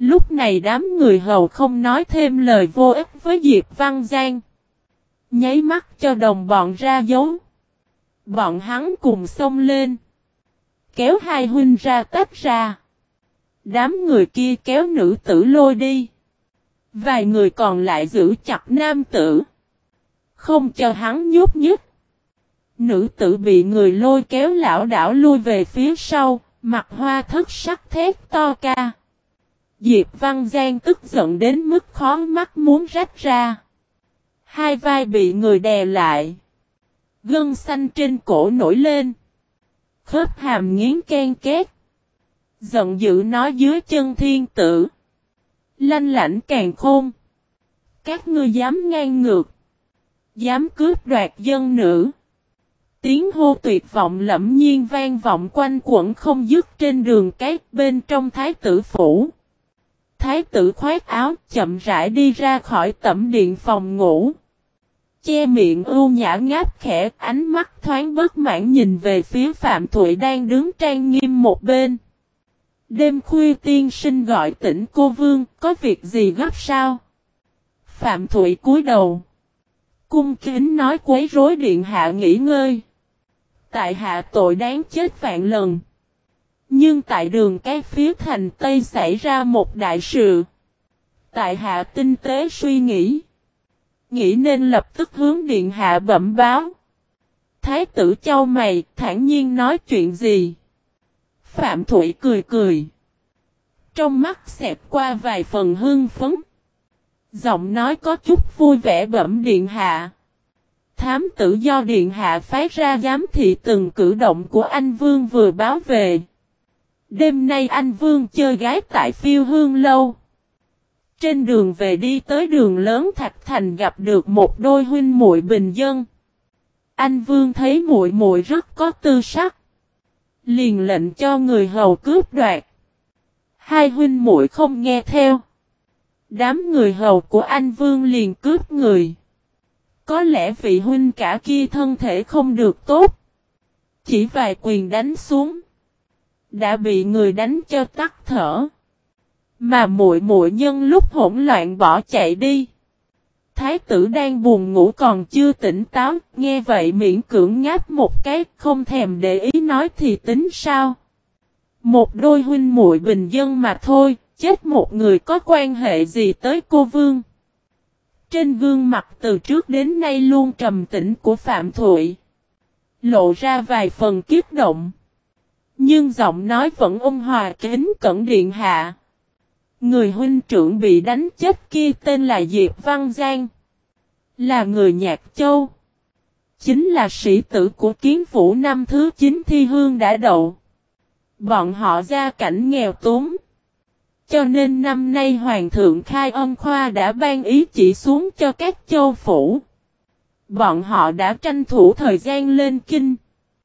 Lúc này đám người hầu không nói thêm lời vô ích với Diệp Văn Giang. Nháy mắt cho đồng bọn ra dấu. Bọn hắn cùng xông lên. Kéo hai huynh ra tách ra. Đám người kia kéo nữ tử lôi đi. Vài người còn lại giữ chặt nam tử. Không cho hắn nhúc nhích. Nữ tử bị người lôi kéo lảo đảo lui về phía sau. Mặt hoa thất sắc thét to ca. Diệp Văn Giang tức giận đến mức khó mắt muốn rách ra. Hai vai bị người đè lại. Gân xanh trên cổ nổi lên. Khớp hàm nghiến ken két. Giận dữ nói dưới chân thiên tử. Lanh lảnh càn khôn. Các ngươi dám ngang ngược. Dám cướp đoạt dân nữ. Tiếng hô tuyệt vọng lẫm nhiên vang vọng quanh quẩn không dứt trên đường cái bên trong thái tử phủ. Thái tử khoác áo chậm rãi đi ra khỏi tẩm điện phòng ngủ. Che miệng ưu nhã ngáp khẽ, ánh mắt thoáng bất mãn nhìn về phía Phạm Thụy đang đứng trang nghiêm một bên. Đêm khuya tiên sinh gọi tỉnh cô vương, có việc gì gấp sao? Phạm Thụy cúi đầu. Cung kính nói quấy rối điện hạ nghỉ ngơi. Tại hạ tội đáng chết vạn lần. Nhưng tại đường cái phía thành Tây xảy ra một đại sự. Tại hạ tinh tế suy nghĩ. Nghĩ nên lập tức hướng điện hạ bẩm báo. Thái tử chau mày, thản nhiên nói chuyện gì? Phạm Thụy cười cười. Trong mắt xẹt qua vài phần hưng phấn. Giọng nói có chút vui vẻ bẩm điện hạ. Thám tử do điện hạ phái ra giám thị từng cử động của anh Vương vừa báo về. Đêm nay anh Vương chơi gái tại Phiêu Hương Lâu. Trên đường về đi tới đường lớn Thạch Thành gặp được một đôi huynh muội bình dân. Anh Vương thấy muội muội rất có tư sắc. Liền lệnh cho người hầu cướp đoạt. Hai huynh muội không nghe theo. Đám người hầu của anh Vương liền cướp người. Có lẽ vị huynh cả kia thân thể không được tốt. Chỉ vài quyền đánh xuống. Đã bị người đánh cho tắt thở. Mà muội muội nhân lúc hỗn loạn bỏ chạy đi. Thái tử đang buồn ngủ còn chưa tỉnh táo. Nghe vậy miễn cưỡng ngáp một cái. Không thèm để ý nói thì tính sao. Một đôi huynh muội bình dân mà thôi. Chết một người có quan hệ gì tới cô vương. Trên gương mặt từ trước đến nay luôn trầm tĩnh của Phạm Thụy. Lộ ra vài phần kiếp động. Nhưng giọng nói vẫn ôn hòa kính cẩn điện hạ. Người huynh trưởng bị đánh chết kia tên là Diệp Văn Giang. Là người Nhạc Châu. Chính là sĩ tử của Kiến Vũ năm thứ 9 thi hương đã đậu. Bọn họ gia cảnh nghèo túng. Cho nên năm nay Hoàng thượng Khai Ân Khoa đã ban ý chỉ xuống cho các châu phủ. Bọn họ đã tranh thủ thời gian lên kinh.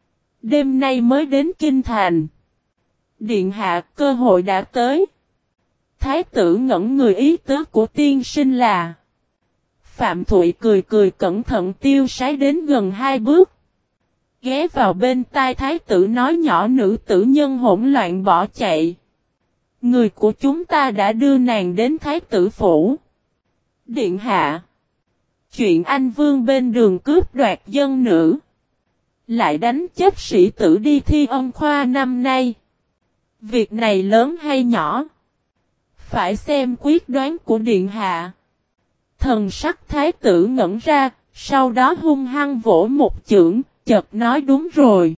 Đêm nay mới đến kinh thành. Điện hạ cơ hội đã tới. Thái tử ngẩn người ý tứ của tiên sinh là. Phạm Thụy cười cười cẩn thận tiêu sái đến gần 2 bước. Ghé vào bên tai thái tử nói nhỏ nữ tử nhân hỗn loạn bỏ chạy. Người của chúng ta đã đưa nàng đến thái tử phủ. Điện hạ. Chuyện anh Vương bên đường cướp đoạt dân nữ. Lại đánh chết sĩ tử đi thi ân khoa năm nay. Việc này lớn hay nhỏ? Phải xem quyết đoán của điện hạ. Thần sắc thái tử ngẩn ra, sau đó hung hăng vỗ một chưởng, chợt nói đúng rồi.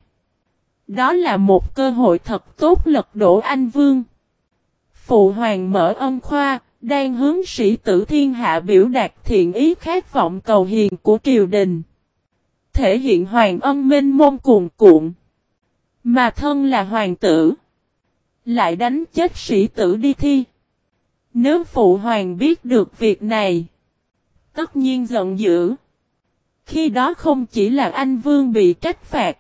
Đó là một cơ hội thật tốt lật đổ anh Vương. Phụ hoàng mở ân khoa, đang hướng sĩ tử thiên hạ biểu đạt thiện ý khát vọng cầu hiền của triều đình. Thể hiện hoàng ân mênh mông cuồn cuộn. Mà thân là hoàng tử. Lại đánh chết sĩ tử đi thi. Nếu phụ hoàng biết được việc này. Tất nhiên giận dữ. Khi đó không chỉ là anh Vương bị trách phạt.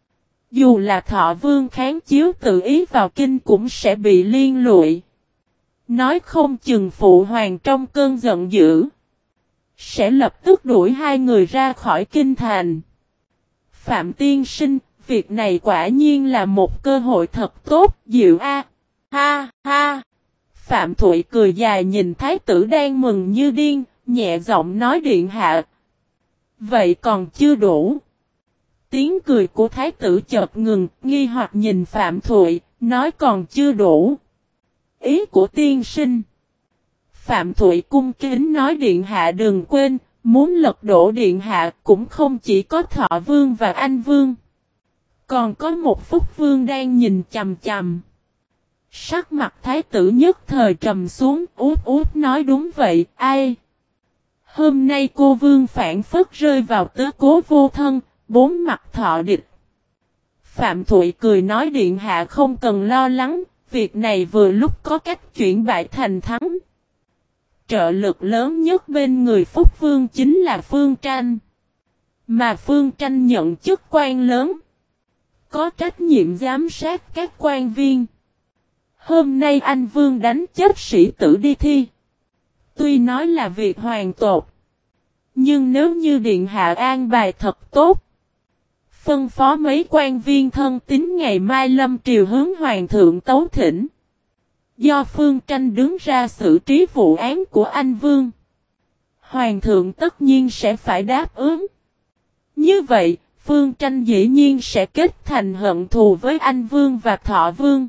Dù là Thọ Vương kháng chiếu tự ý vào kinh cũng sẽ bị liên lụy. Nói không chừng phụ hoàng trong cơn giận dữ. Sẽ lập tức đuổi hai người ra khỏi kinh thành. Phạm tiên sinh, việc này quả nhiên là một cơ hội thật tốt, Diệu a. Ha ha. Phạm Thụy cười dài nhìn thái tử đang mừng như điên, nhẹ giọng nói điện hạ. Vậy còn chưa đủ. Tiếng cười của thái tử chợt ngừng, nghi hoặc nhìn Phạm Thụy, nói còn chưa đủ. Ý của tiên sinh. Phạm Thụy cung kính nói điện hạ đừng quên, muốn lật đổ điện hạ cũng không chỉ có Thọ Vương và Anh Vương. Còn có một Phúc Vương đang nhìn chằm chằm. Sắc mặt thái tử nhất thời trầm xuống, út út nói đúng vậy, ai? Hôm nay cô Vương phản phất rơi vào tứ cố vô thân, bốn mặt thọ địch. Phạm Thụy cười nói điện hạ không cần lo lắng, việc này vừa lúc có cách chuyển bại thành thắng. Trợ lực lớn nhất bên người Phúc Vương chính là Phương Tranh. Mà Phương Tranh nhận chức quan lớn. Có trách nhiệm giám sát các quan viên. Hôm nay anh Vương đánh chết sĩ tử đi thi. Tuy nói là việc hoàn tột. Nhưng nếu như điện hạ an bài thật tốt. Phân phó mấy quan viên thân tín ngày mai lâm triều hướng hoàng thượng tấu thỉnh. Do Phương Tranh đứng ra xử trí vụ án của anh Vương. Hoàng thượng tất nhiên sẽ phải đáp ứng. Như vậy, Phương Tranh dĩ nhiên sẽ kết thành hận thù với anh Vương và Thọ Vương.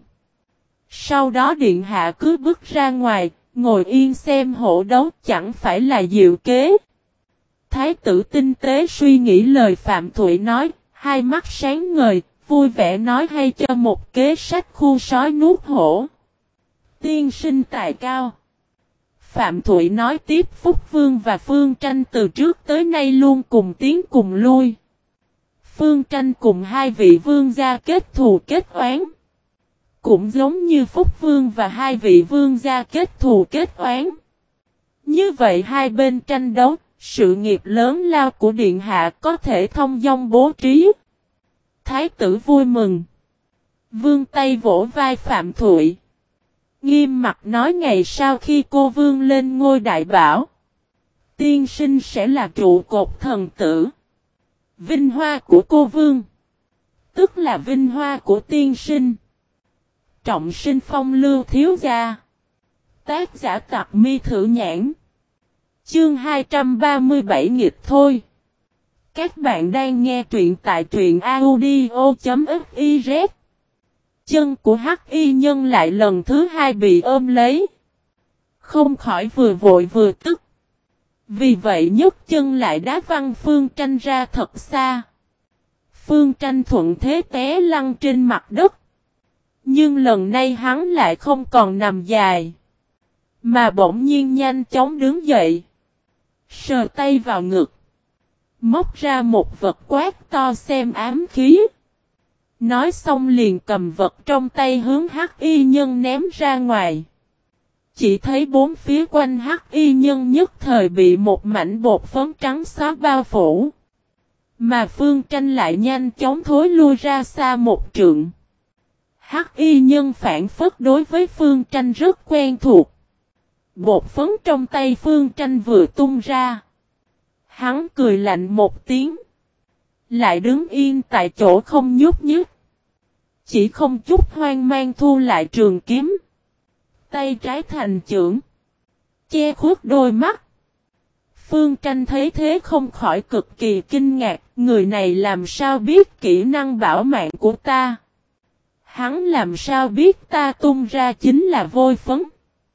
Sau đó điện hạ cứ bước ra ngoài, ngồi yên xem hổ đấu chẳng phải là diệu kế. Thái tử tinh tế suy nghĩ lời Phạm Thụy nói, hai mắt sáng ngời, vui vẻ nói hay cho một kế sách khu sói nuốt hổ. Tiên sinh tài cao. Phạm Thụy nói tiếp Phúc Vương và Phương Tranh từ trước tới nay luôn cùng tiến cùng lui. Phương Tranh cùng hai vị vương gia kết thù kết oán. Cũng giống như Phúc Vương và hai vị vương gia kết thù kết oán. Như vậy hai bên tranh đấu, sự nghiệp lớn lao của điện hạ có thể thông dong bố trí. Thái tử vui mừng. Vương tay vỗ vai Phạm Thụy. Nghiêm mặt nói ngày sau khi cô Vương lên ngôi đại bảo. Tiên sinh sẽ là trụ cột thần tử. Vinh hoa của cô Vương. Tức là vinh hoa của tiên sinh. Trọng sinh phong lưu thiếu gia. Tác giả Tặc Mi Thử Nhãn. Chương 237 nghịch thôi. Các bạn đang nghe truyện tại truyện audio.fiz. Chân của Hắc Y Nhân lại lần thứ hai bị ôm lấy. Không khỏi vừa vội vừa tức. Vì vậy nhấc chân lại đá văng Phương Tranh ra thật xa. Phương Tranh thuận thế té lăn trên mặt đất. Nhưng lần này hắn lại không còn nằm dài. Mà bỗng nhiên nhanh chóng đứng dậy. Sờ tay vào ngực. Móc ra một vật quát to xem ám khí. Nói xong liền cầm vật trong tay hướng Hắc Y Nhân ném ra ngoài. Chỉ thấy bốn phía quanh Hắc Y Nhân nhất thời bị một mảnh bột phấn trắng xóa bao phủ. Mà Phương Tranh lại nhanh chóng thối lui ra xa một trượng. Hắc Y Nhân phản phất đối với Phương Tranh rất quen thuộc. Bột phấn trong tay Phương Tranh vừa tung ra. Hắn cười lạnh một tiếng. Lại đứng yên tại chỗ không nhúc nhích. Chỉ không chút hoang mang thu lại trường kiếm. Tay trái thành chưởng. Che khuất đôi mắt. Phương Tranh thấy thế không khỏi cực kỳ kinh ngạc. Người này làm sao biết kỹ năng bảo mạng của ta? Hắn làm sao biết ta tung ra chính là vôi phấn?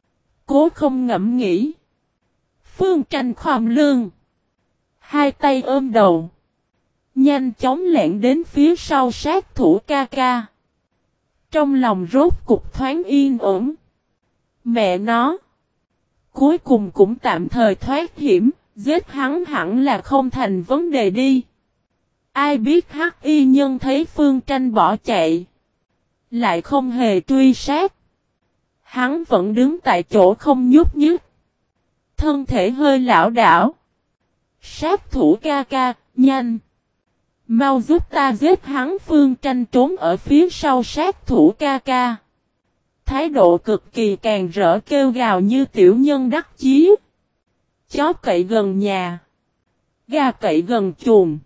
Cố không ngẫm nghĩ. Phương Tranh khom lưng. Hai tay ôm đầu. Nhanh chóng lẻn đến phía sau sát thủ ca ca. Trong lòng rốt cục thoáng yên ổn. Mẹ nó. Cuối cùng cũng tạm thời thoát hiểm. Giết hắn hẳn là không thành vấn đề đi. Ai biết Hắc Y Nhân thấy Phương Tranh bỏ chạy. Lại không hề truy sát. Hắn vẫn đứng tại chỗ không nhúc nhích. Thân thể hơi lảo đảo. Sát thủ ca ca, nhanh. Mau giúp ta giết hắn. Phương Tranh trốn ở phía sau sát thủ ca ca. Thái độ cực kỳ càng rỡ kêu gào như tiểu nhân đắc chí. Chó cậy gần nhà. Gà cậy gần chuồng.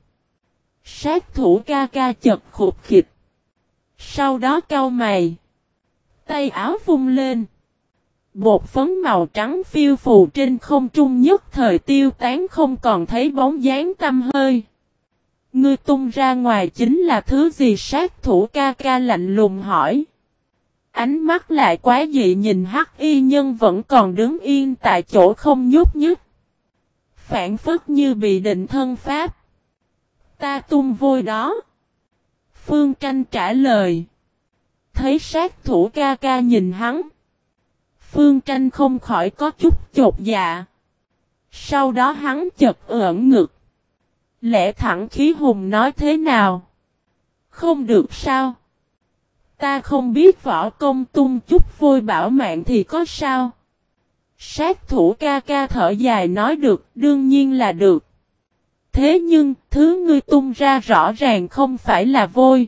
Sát thủ ca ca chật khụt khịt. Sau đó cau mày. Tay áo vung lên. Bột phấn màu trắng phiêu phù trên không trung nhất thời tiêu tán không còn thấy bóng dáng tăm hơi. Ngươi tung ra ngoài chính là thứ gì? Sát thủ ca ca lạnh lùng hỏi. Ánh mắt lại quá dị nhìn Hắc Y Nhân vẫn còn đứng yên tại chỗ không nhúc nhích. Phản phất như bị định thân pháp. Ta tung vôi đó. Phương Tranh trả lời. Thấy sát thủ ca ca nhìn hắn. Phương Tranh không khỏi có chút chột dạ. Sau đó hắn chợt ưỡn ngực. Lẽ thẳng khí hùng nói thế nào? Không được sao? Ta không biết võ công, tung chút vôi bảo mạng thì có sao? Sát thủ ca ca thở dài nói được, đương nhiên là được. Thế nhưng, thứ ngươi tung ra rõ ràng không phải là vôi.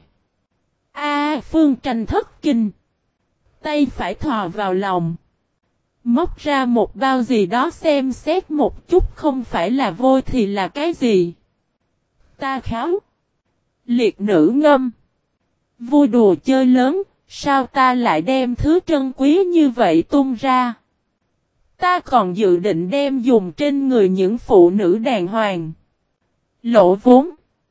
Phương Tranh thất kinh. Tay phải thò vào lòng. Móc ra một bao gì đó xem xét một chút, không phải là vôi thì là cái gì? Ta kháo. Liệt nữ ngâm. Vui đùa chơi lớn, sao ta lại đem thứ trân quý như vậy tung ra? Ta còn dự định đem dùng trên người những phụ nữ đàng hoàng. Lỗ vốn.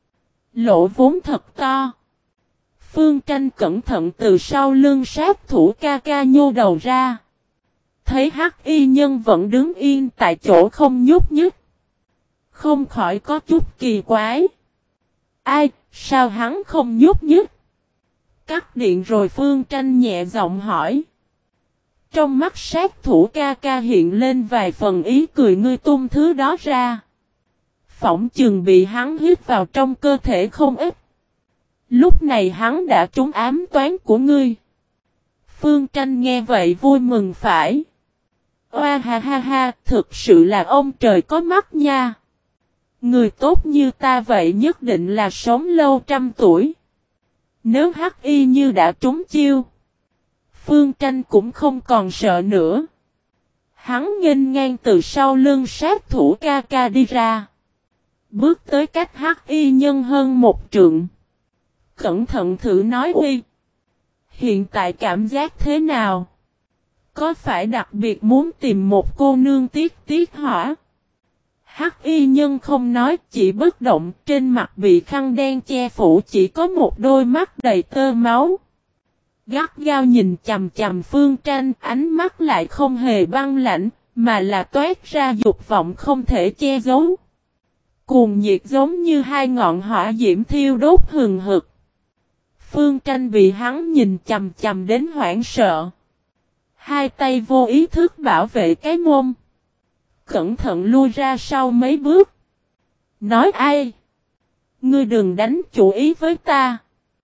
Lỗ vốn thật to. Phương Tranh cẩn thận từ sau lưng sát thủ ca ca nhô đầu ra. Thấy Hắc Y Nhân vẫn đứng yên tại chỗ không nhúc nhích. Không khỏi có chút kỳ quái. Ai, sao hắn không nhúc nhích? Cắt điện rồi. Phương Tranh nhẹ giọng hỏi. Trong mắt sát thủ ca ca hiện lên vài phần ý cười. Ngươi tung thứ đó ra. Phỏng chừng bị hắn hít vào trong cơ thể không ít. Lúc này hắn đã trúng ám toán của ngươi. Phương Tranh nghe vậy vui mừng phải. Oa ha ha ha, thực sự là ông trời có mắt nha. Người tốt như ta vậy nhất định là sống lâu trăm tuổi. Nếu Hắc Y Như đã trúng chiêu, Phương Tranh cũng không còn sợ nữa. Hắn nghênh ngang từ sau lưng sát thủ ca ca đi ra. Bước tới cách Hắc Y Nhân hơn một trượng. Cẩn thận thử nói uy. Hiện tại cảm giác thế nào? Có phải đặc biệt muốn tìm một cô nương tiết hỏa? Hắc Y Nhân không nói, chỉ bất động, trên mặt bị khăn đen che phủ, chỉ có một đôi mắt đầy tơ máu. Gắt gao nhìn chằm chằm Phương Tranh, ánh mắt lại không hề băng lãnh, mà là toát ra dục vọng không thể che giấu. Cuồng nhiệt giống như hai ngọn hỏa diễm thiêu đốt hừng hực. Phương Tranh bị hắn nhìn chằm chằm đến hoảng sợ. Hai tay vô ý thức bảo vệ cái mông. Cẩn thận lui ra sau mấy bước. Nói ai? Ngươi đừng đánh chủ ý với ta.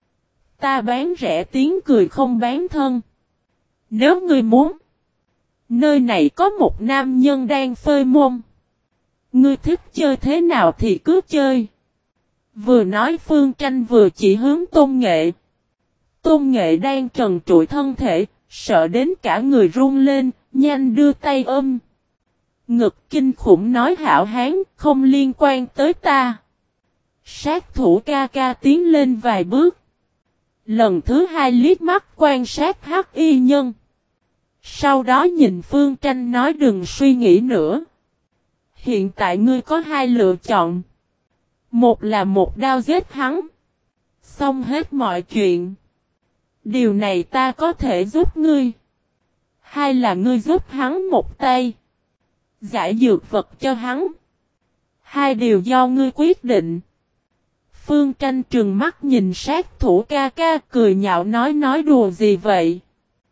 Ta bán rẻ tiếng cười không bán thân. Nếu ngươi muốn. Nơi này có một nam nhân đang phơi mông. Ngươi thích chơi thế nào thì cứ chơi. Vừa nói Phương Tranh vừa chỉ hướng Tôn Nghệ. Tôn Nghệ đang trần trụi thân thể, sợ đến cả người run lên, nhanh đưa tay ôm. Ngực kinh khủng nói hảo hán, không liên quan tới ta. Sát thủ ca ca tiến lên vài bước. Lần thứ hai liếc mắt quan sát Hắc Y Nhân. Sau đó nhìn Phương Tranh nói đừng suy nghĩ nữa. Hiện tại ngươi có hai lựa chọn. Một là một đao giết hắn. Xong hết mọi chuyện. Điều này ta có thể giúp ngươi. Hai là ngươi giúp hắn một tay. Giải dược vật cho hắn. Hai điều do ngươi quyết định. Phương Tranh trừng mắt nhìn sát thủ ca ca cười nhạo nói đùa gì vậy.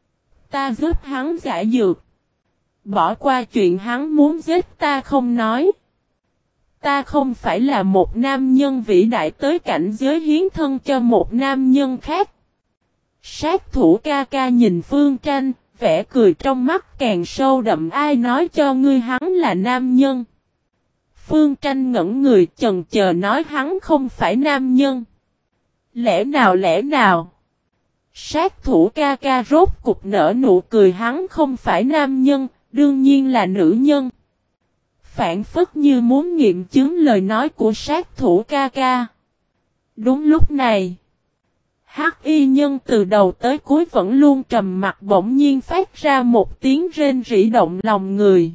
Ta giúp hắn giải dược. Bỏ qua chuyện hắn muốn giết ta không nói. Ta không phải là một nam nhân vĩ đại tới cảnh giới hiến thân cho một nam nhân khác. Sát thủ ca ca nhìn Phương Tranh, vẻ cười trong mắt càng sâu đậm. Ai nói cho ngươi hắn là nam nhân? Phương Tranh ngẩn người chần chờ nói hắn không phải nam nhân. Lẽ nào? Sát thủ ca ca rốt cục nở nụ cười hắn không phải nam nhân, đương nhiên là nữ nhân. Phản phất như muốn nghiệm chứng lời nói của sát thủ ca ca. Đúng lúc này, Hắc y nhân từ đầu tới cuối vẫn luôn trầm mặc, bỗng nhiên phát ra một tiếng rên rỉ động lòng người.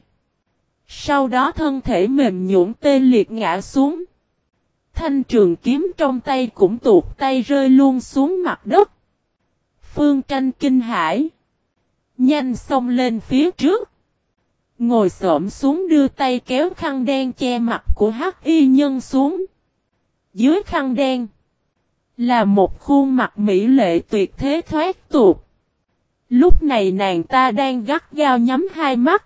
Sau đó thân thể mềm nhũn tê liệt ngã xuống. Thanh trường kiếm trong tay cũng tuột tay rơi luôn xuống mặt đất. Phương Tranh kinh hãi, nhanh xông lên phía trước, ngồi xổm xuống đưa tay kéo khăn đen che mặt của hắc y nhân xuống. Dưới khăn đen là một khuôn mặt mỹ lệ tuyệt thế thoát tục. Lúc này nàng ta đang gắt gao nhắm hai mắt,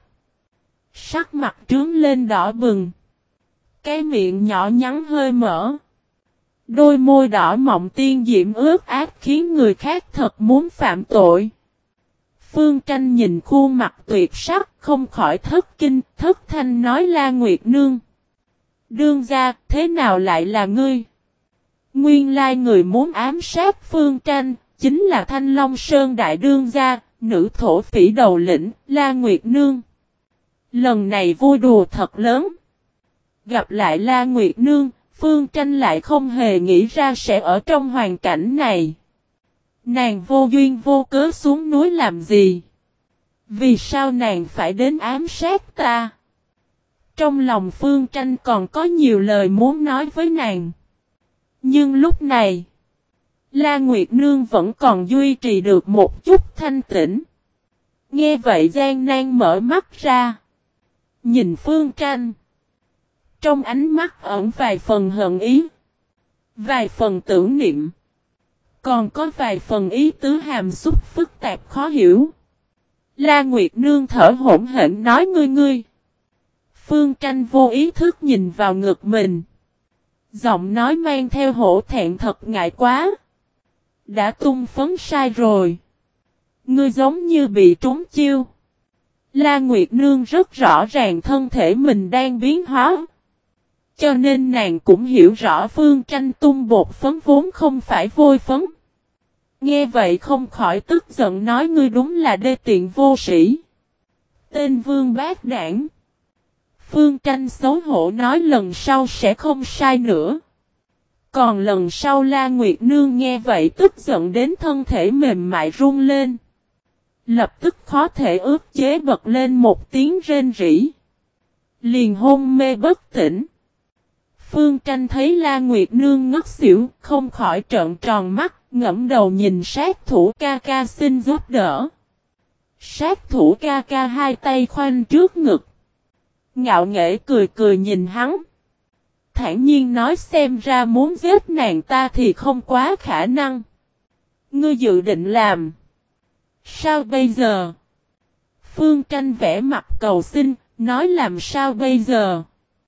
sắc mặt trướng lên đỏ bừng, cái miệng nhỏ nhắn hơi mở, đôi môi đỏ mọng tiên diễm ướt át khiến người khác thật muốn phạm tội. Phương Tranh nhìn khuôn mặt tuyệt sắc không khỏi thất kinh, thất thanh nói: La Nguyệt Nương. Đương gia, thế nào lại là ngươi? Nguyên lai người muốn ám sát Phương Tranh, chính là Thanh Long Sơn đại đương gia, nữ thổ phỉ đầu lĩnh, La Nguyệt Nương. Lần này vui đùa thật lớn. Gặp lại La Nguyệt Nương, Phương Tranh lại không hề nghĩ ra sẽ ở trong hoàn cảnh này. Nàng vô duyên vô cớ xuống núi làm gì? Vì sao nàng phải đến ám sát ta? Trong lòng Phương Tranh còn có nhiều lời muốn nói với nàng. Nhưng lúc này, La Nguyệt Nương vẫn còn duy trì được một chút thanh tĩnh. Nghe vậy gian nan mở mắt ra, nhìn Phương Tranh. Trong ánh mắt ẩn vài phần hận ý, vài phần tưởng niệm, còn có vài phần ý tứ hàm xúc phức tạp khó hiểu. La Nguyệt Nương thở hổn hển nói: Ngươi. Phương Tranh vô ý thức nhìn vào ngực mình, giọng nói mang theo hổ thẹn: Thật ngại quá. Đã tung phấn sai rồi. Ngươi giống như bị trúng chiêu. La Nguyệt Nương rất rõ ràng thân thể mình đang biến hóa, cho nên nàng cũng hiểu rõ Phương Tranh tung bột phấn vốn không phải vôi phấn. Nghe vậy không khỏi tức giận nói: Ngươi đúng là đê tiện vô sĩ. Tên vương bát đảng. Phương Tranh xấu hổ nói: Lần sau sẽ không sai nữa. Còn lần sau La Nguyệt Nương nghe vậy tức giận đến thân thể mềm mại run lên. Lập tức khó thể ức chế bật lên một tiếng rên rỉ, liền hôn mê bất tỉnh. Phương Tranh thấy La Nguyệt Nương ngất xỉu, không khỏi trợn tròn mắt, ngẫm đầu nhìn sát thủ ca ca xin giúp đỡ. Sát thủ ca ca hai tay khoanh trước ngực, ngạo nghễ cười cười nhìn hắn, thản nhiên nói: Xem ra muốn giết nàng ta thì không quá khả năng. Ngươi dự định làm sao bây giờ? Phương Tranh vẽ mặt cầu xin, nói: Làm sao bây giờ?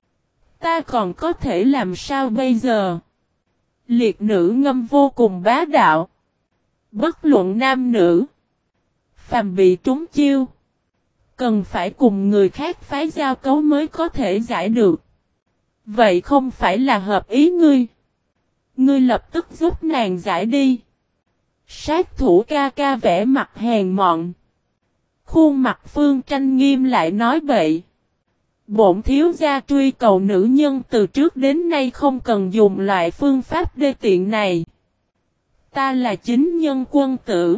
Ta còn có thể làm sao bây giờ? Liệt nữ ngâm vô cùng bá đạo. Bất luận nam nữ, phàm bị trúng chiêu, cần phải cùng người khác phái giao cấu mới có thể giải được. Vậy không phải là hợp ý ngươi? Ngươi lập tức giúp nàng giải đi. Sát thủ ca ca vẽ mặt hèn mọn. Khuôn mặt Phương Tranh nghiêm lại nói: Bậy. Bổn thiếu gia truy cầu nữ nhân từ trước đến nay không cần dùng loại phương pháp đê tiện này. Ta là chính nhân quân tử.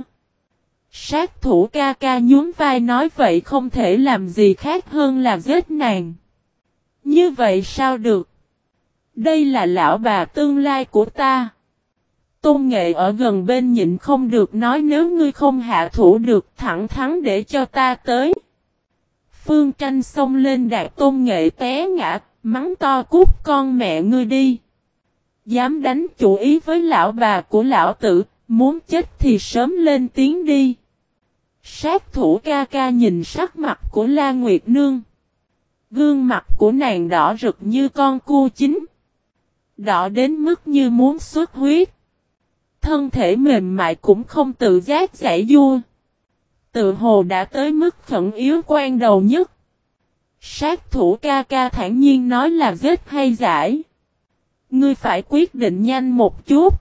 Sát thủ ca ca nhún vai nói: Vậy không thể làm gì khác hơn là giết nàng. Như vậy sao được? Đây là lão bà tương lai của ta. Tôn Nghệ ở gần bên nhịn không được nói: Nếu ngươi không hạ thủ được, thẳng thắn để cho ta tới. Phương Tranh xông lên đạp Tôn Nghệ té ngã, mắng to: Cút con mẹ ngươi đi. Dám đánh chủ ý với lão bà của lão tử, muốn chết thì sớm lên tiếng đi. Sát thủ ca ca nhìn sắc mặt của La Nguyệt Nương. Gương mặt của nàng đỏ rực như con cua chín, đỏ đến mức như muốn xuất huyết. Thân thể mềm mại cũng không tự giác giãy giụa, tự hồ đã tới mức khẩn yếu quan đầu nhất. Sát thủ ca ca thản nhiên nói: Là giết hay giải? Ngươi phải quyết định nhanh một chút.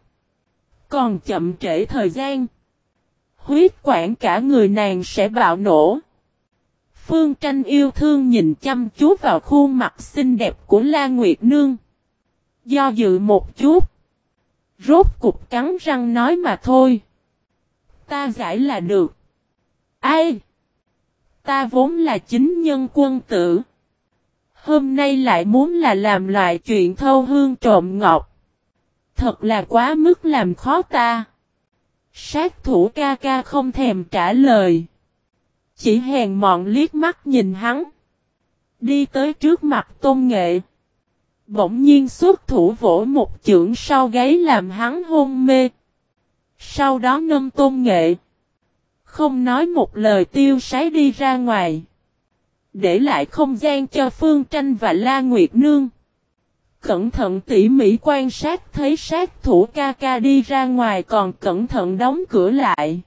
Còn chậm trễ thời gian, huyết quản cả người nàng sẽ bạo nổ. Phương Tranh yêu thương nhìn chăm chú vào khuôn mặt xinh đẹp của La Nguyệt Nương, do dự một chút, Rốt cục cắn răng nói mà thôi. Ta giải là được. Ai? Ta vốn là chính nhân quân tử. Hôm nay lại muốn là làm loại chuyện thâu hương trộm ngọc. Thật là quá mức làm khó ta. Sát thủ ca ca không thèm trả lời. Chỉ hèn mọn liếc mắt nhìn hắn. Đi tới trước mặt Tôn Nghệ. Bỗng nhiên xuất thủ vỗ một chưởng sau gáy làm hắn hôn mê. Sau đó nâng Tôn Nghệ. Không nói một lời tiêu sái đi ra ngoài. Để lại không gian cho Phương Tranh và La Nguyệt Nương. Cẩn thận tỉ mỉ quan sát thấy sát thủ ca ca đi ra ngoài còn cẩn thận đóng cửa lại.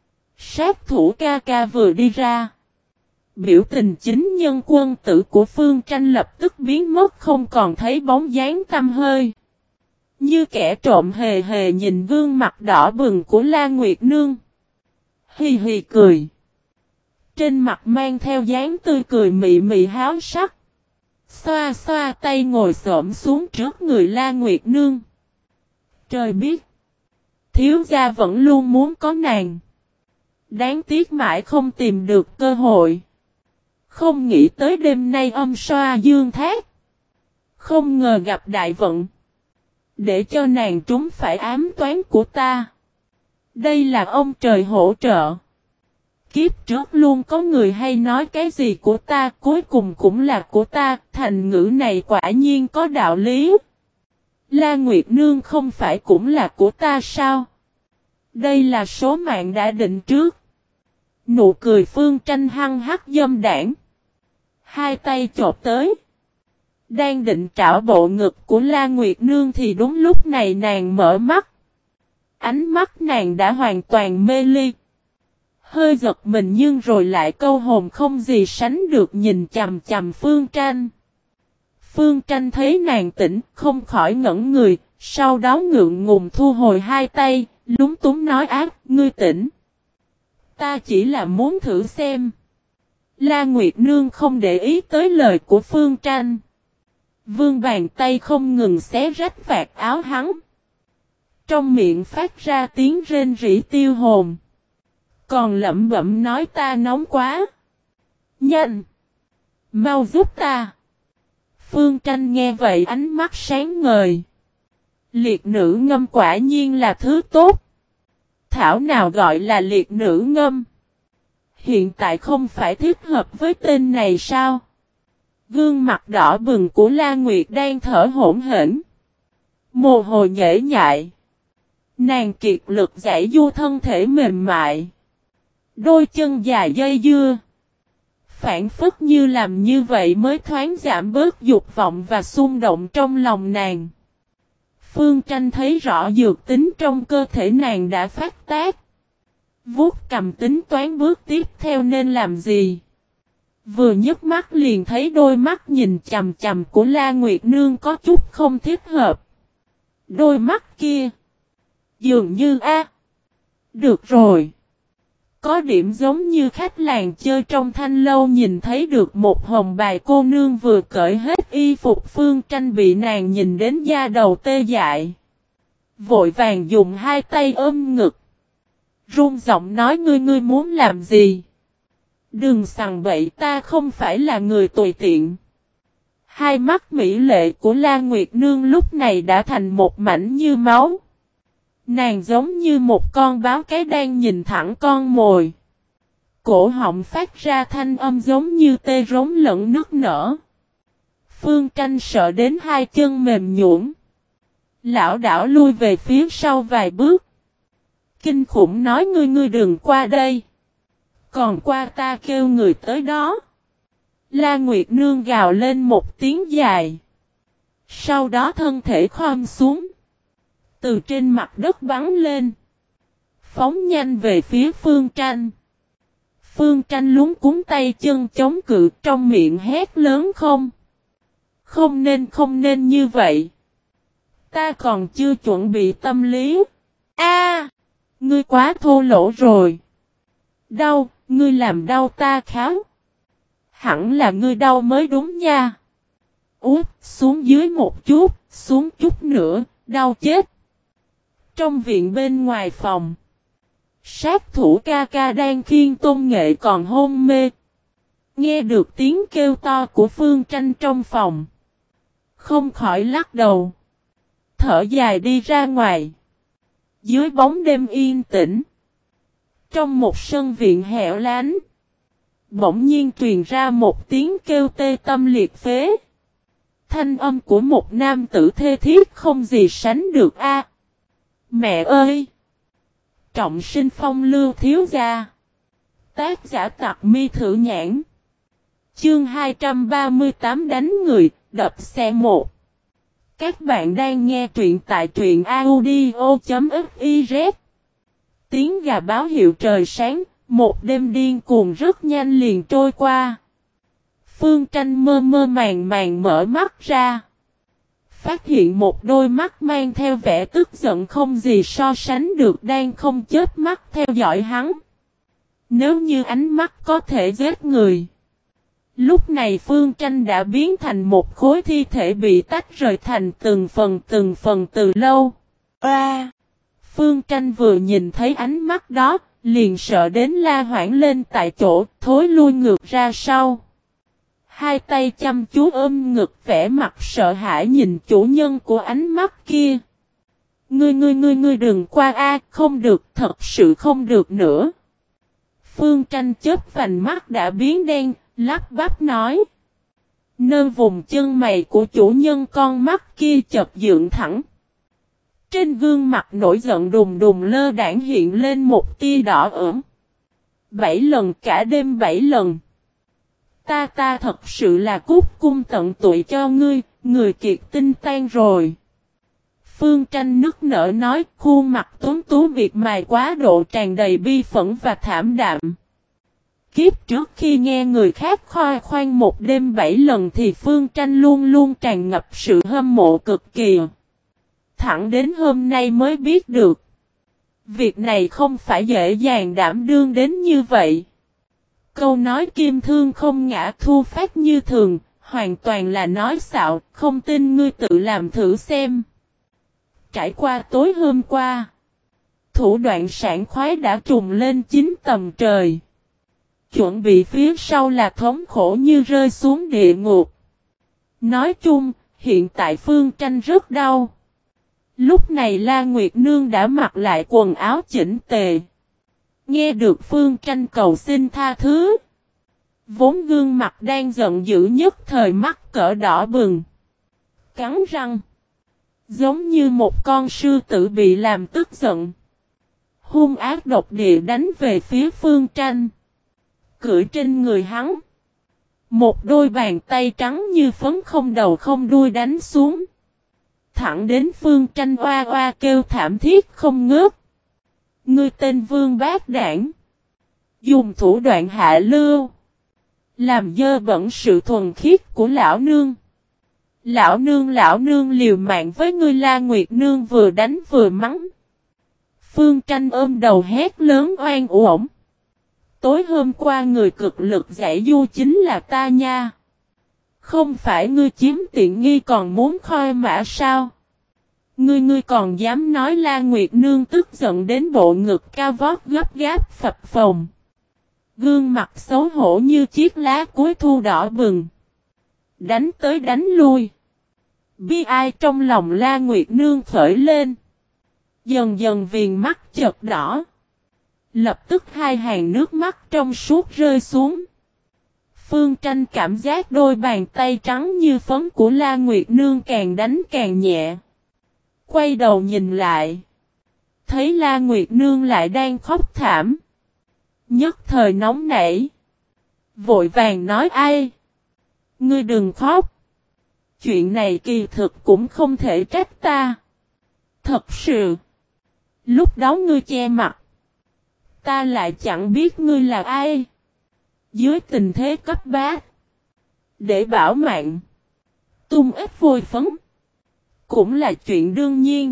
Sát thủ ca ca vừa đi ra. Biểu tình chính nhân quân tử của Phương Tranh lập tức biến mất không còn thấy bóng dáng tăm hơi. Như kẻ trộm hề hề nhìn gương mặt đỏ bừng của La Nguyệt Nương. Hì hì cười. Trên mặt mang theo dáng tươi cười mị mị háo sắc. Xoa xoa tay ngồi xổm xuống trước người La Nguyệt Nương. Trời biết. Thiếu gia vẫn luôn muốn có nàng. Đáng tiếc mãi không tìm được cơ hội. Không nghĩ tới đêm nay âm xoa dương thác. Không ngờ gặp đại vận. Để cho nàng trúng phải ám toán của ta. Đây là ông trời hỗ trợ. Kiếp trước luôn có người hay nói cái gì của ta cuối cùng cũng là của ta. Thành ngữ này quả nhiên có đạo lý. La Nguyệt Nương không phải cũng là của ta sao? Đây là số mạng đã định trước. Nụ cười Phương Tranh hăng hắc dâm đảng. Hai tay chộp tới. Đang định trảo bộ ngực của La Nguyệt Nương thì đúng lúc này nàng mở mắt. Ánh mắt nàng đã hoàn toàn mê ly. Hơi giật mình nhưng rồi lại câu hồn không gì sánh được nhìn chằm chằm Phương Tranh. Phương Tranh thấy nàng tỉnh không khỏi ngẩn người, sau đó ngượng ngùng thu hồi hai tay, lúng túng nói ác, ngươi tỉnh. Ta chỉ là muốn thử xem. La Nguyệt Nương không để ý tới lời của Phương Tranh. Vương bàn tay không ngừng xé rách vạt áo hắn. Trong miệng phát ra tiếng rên rỉ tiêu hồn. Còn lẩm bẩm nói ta nóng quá. Nhanh! Mau giúp ta! Phương Tranh nghe vậy ánh mắt sáng ngời. Liệt nữ ngâm quả nhiên là thứ tốt. Thảo nào gọi là liệt nữ ngâm. Hiện tại không phải thích hợp với tên này sao? Gương mặt đỏ bừng của La Nguyệt đang thở hổn hển. Mồ hôi nhễ nhại. Nàng kiệt lực giãy du thân thể mềm mại. Đôi chân dài dây dưa. Phản phất như làm như vậy mới thoáng giảm bớt dục vọng và xung động trong lòng nàng. Phương Tranh thấy rõ dược tính trong cơ thể nàng đã phát tác. Vuốt cầm tính toán bước tiếp theo nên làm gì. Vừa nhấc mắt liền thấy đôi mắt nhìn chằm chằm của La Nguyệt Nương có chút không thích hợp. Đôi mắt kia. Dường như được rồi. Có điểm giống như khách làng chơi trong thanh lâu nhìn thấy được một hồng bài cô nương vừa cởi hết y phục. Phương Tranh bị nàng nhìn đến da đầu tê dại. Vội vàng dùng hai tay ôm ngực. Run giọng nói ngươi muốn làm gì? Đừng sằng bậy, ta không phải là người tùy tiện. Hai mắt mỹ lệ của La Nguyệt Nương lúc này đã thành một mảnh như máu. Nàng giống như một con báo cái đang nhìn thẳng con mồi. Cổ họng phát ra thanh âm giống như tê rống lẫn nức nở. Phương Tranh sợ đến hai chân mềm nhũn, lảo đảo lui về phía sau vài bước. Kinh khủng nói ngươi đừng qua đây. Còn qua ta kêu người tới đó. La Nguyệt Nương gào lên một tiếng dài. Sau đó thân thể khom xuống. Từ trên mặt đất bắn lên. Phóng nhanh về phía Phương Tranh. Phương Tranh luống cuống tay chân chống cự trong miệng hét lớn không. Không nên như vậy. Ta còn chưa chuẩn bị tâm lý. Ngươi quá thô lỗ rồi. Đau, ngươi làm đau ta kháo. Hẳn là ngươi đau mới đúng nha. Út, xuống dưới một chút, xuống chút nữa, đau chết. Trong viện bên ngoài phòng, sát thủ ca ca đang khiêng Tôn Nghệ còn hôn mê. Nghe được tiếng kêu to của Phương Tranh trong phòng, không khỏi lắc đầu, thở dài đi ra ngoài. Dưới bóng đêm yên tĩnh, trong một sân viện hẻo lánh, bỗng nhiên truyền ra một tiếng kêu tê tâm liệt phế. Thanh âm của một nam tử thê thiết không gì sánh được a. Mẹ ơi! Trọng sinh phong lưu thiếu gia. Tác giả Tặc Mi Thử Nhãn. Chương 238 đánh người, đập xe một. Các bạn đang nghe truyện tại truyện audio.fiz. Tiếng gà báo hiệu trời sáng, một đêm điên cuồng rất nhanh liền trôi qua. Phương Tranh mơ mơ màng màng mở mắt ra. Phát hiện một đôi mắt mang theo vẻ tức giận không gì so sánh được đang không chớp mắt theo dõi hắn. Nếu như ánh mắt có thể giết người. Lúc này Phương Tranh đã biến thành một khối thi thể bị tách rời thành từng phần từ lâu. Phương Tranh vừa nhìn thấy ánh mắt đó, liền sợ đến la hoảng lên tại chỗ, thối lui ngược ra sau. Hai tay chăm chú ôm ngực vẻ mặt sợ hãi nhìn chủ nhân của ánh mắt kia. Ngươi đừng qua a, không được, thật sự không được nữa. Phương Tranh chớp vành mắt đã biến đen, lắp bắp nói. Nơi vùng chân mày của chủ nhân con mắt kia chợt dựng thẳng. Trên gương mặt nổi giận đùng đùng lơ đãng hiện lên một tia đỏ ửng. 7 lần cả đêm 7 lần. Ta thật sự là cút cung tận tụy cho ngươi, người kiệt tinh tan rồi. Phương Tranh nức nở nói, khuôn mặt tuấn tú biệt mài quá độ tràn đầy bi phẫn và thảm đạm. Kiếp trước khi nghe người khác khoe khoang một đêm 7 lần thì Phương Tranh luôn luôn tràn ngập sự hâm mộ cực kỳ. Thẳng đến hôm nay mới biết được. Việc này không phải dễ dàng đảm đương đến như vậy. Câu nói kim thương không ngã thu phát như thường, hoàn toàn là nói xạo, không tin ngươi tự làm thử xem. Trải qua tối hôm qua, thủ đoạn sảng khoái đã trùng lên 9 tầng trời. Chuẩn bị phía sau là thống khổ như rơi xuống địa ngục. Nói chung, hiện tại Phương Tranh rất đau. Lúc này La Nguyệt Nương đã mặc lại quần áo chỉnh tề. Nghe được Phương Tranh cầu xin tha thứ. Vốn gương mặt đang giận dữ nhất thời mắt cỡ đỏ bừng. Cắn răng. Giống như một con sư tử bị làm tức giận. Hung ác độc địa đánh về phía Phương Tranh. Cưỡi trên người hắn. Một đôi bàn tay trắng như phấn không đầu không đuôi đánh xuống. Thẳng đến Phương Tranh oa oa kêu thảm thiết không ngớt. Ngươi tên Vương Bát Đảng. Dùng thủ đoạn hạ lưu. Làm dơ bẩn sự thuần khiết của lão nương. Lão nương liều mạng với ngươi. La Nguyệt Nương vừa đánh vừa mắng. Phương Tranh ôm đầu hét lớn oan uổng. Tối hôm qua người cực lực giải du chính là ta nha. Không phải ngươi chiếm tiện nghi còn muốn khoi mã sao? Ngươi còn dám nói. La Nguyệt Nương tức giận đến bộ ngực cao vót gấp gáp phập phồng. Gương mặt xấu hổ như chiếc lá cuối thu đỏ bừng. Đánh tới đánh lui. Bi ai trong lòng La Nguyệt Nương khởi lên. Dần dần viền mắt chợt đỏ. Lập tức hai hàng nước mắt trong suốt rơi xuống. Phương Tranh cảm giác đôi bàn tay trắng như phấn của La Nguyệt Nương càng đánh càng nhẹ. Quay đầu nhìn lại. Thấy La Nguyệt Nương lại đang khóc thảm. Nhất thời nóng nảy. Vội vàng nói ai. Ngươi đừng khóc. Chuyện này kỳ thực cũng không thể trách ta. Thật sự. Lúc đó ngươi che mặt. Ta lại chẳng biết ngươi là ai. Dưới tình thế cấp bách. Để bảo mạng. Tung ít vôi phấn. Cũng là chuyện đương nhiên.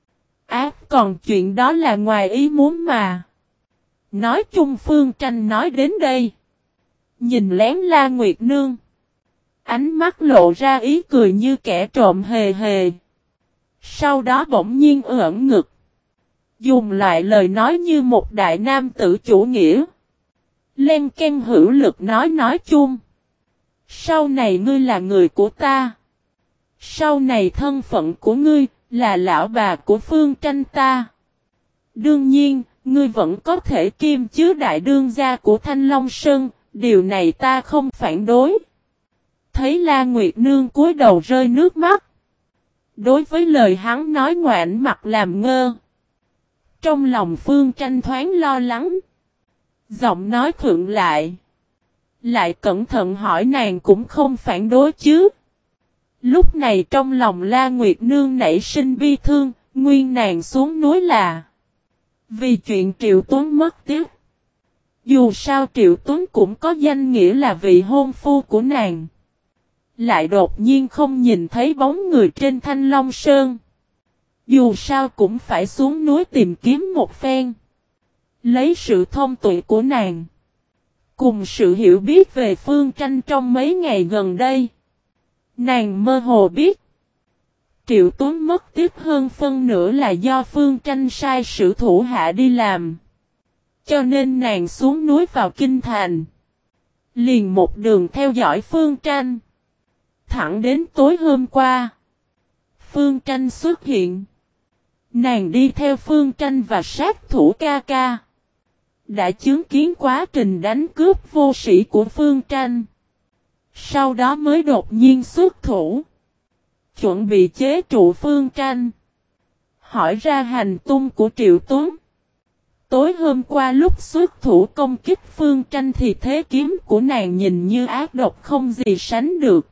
Còn chuyện đó là ngoài ý muốn mà. Nói chung Phương Tranh nói đến đây. Nhìn lén La Nguyệt Nương. Ánh mắt lộ ra ý cười như kẻ trộm hề hề. Sau đó bỗng nhiên ưỡn ngực. Dùng loại lời nói như một đại nam tử chủ nghĩa. Len Ken hữu lực nói chung. Sau này ngươi là người của ta. Sau này thân phận của ngươi là lão bà của Phương Tranh ta. Đương nhiên, ngươi vẫn có thể kiêm chứa đại đương gia của Thanh Long Sơn, điều này ta không phản đối. Thấy La Nguyệt Nương cúi đầu rơi nước mắt. Đối với lời hắn nói ngoảnh mặt làm ngơ. Trong lòng Phương Tranh thoáng lo lắng. Giọng nói khựng lại. Lại cẩn thận hỏi nàng cũng không phản đối chứ. Lúc này trong lòng La Nguyệt Nương nảy sinh bi thương, nguyên nàng xuống núi là vì chuyện Triệu Tuấn mất tiếc. Dù sao Triệu Tuấn cũng có danh nghĩa là vị hôn phu của nàng. Lại đột nhiên không nhìn thấy bóng người trên Thanh Long Sơn. Dù sao cũng phải xuống núi tìm kiếm một phen. Lấy sự thông tuệ của nàng. Cùng sự hiểu biết về Phương Tranh trong mấy ngày gần đây. Nàng mơ hồ biết. Triệu Tuấn mất tiếc hơn phân nửa là do Phương Tranh sai sử thủ hạ đi làm. Cho nên nàng xuống núi vào kinh thành. Liền một đường theo dõi Phương Tranh. Thẳng đến tối hôm qua. Phương Tranh xuất hiện. Nàng đi theo Phương Tranh và sát thủ ca ca. Đã chứng kiến quá trình đánh cướp vô sĩ của Phương Tranh. Sau đó mới đột nhiên xuất thủ. Chuẩn bị chế trụ Phương Tranh. Hỏi ra hành tung của Triệu Tuấn. Tối hôm qua lúc xuất thủ công kích Phương Tranh thì thế kiếm của nàng nhìn như ác độc không gì sánh được.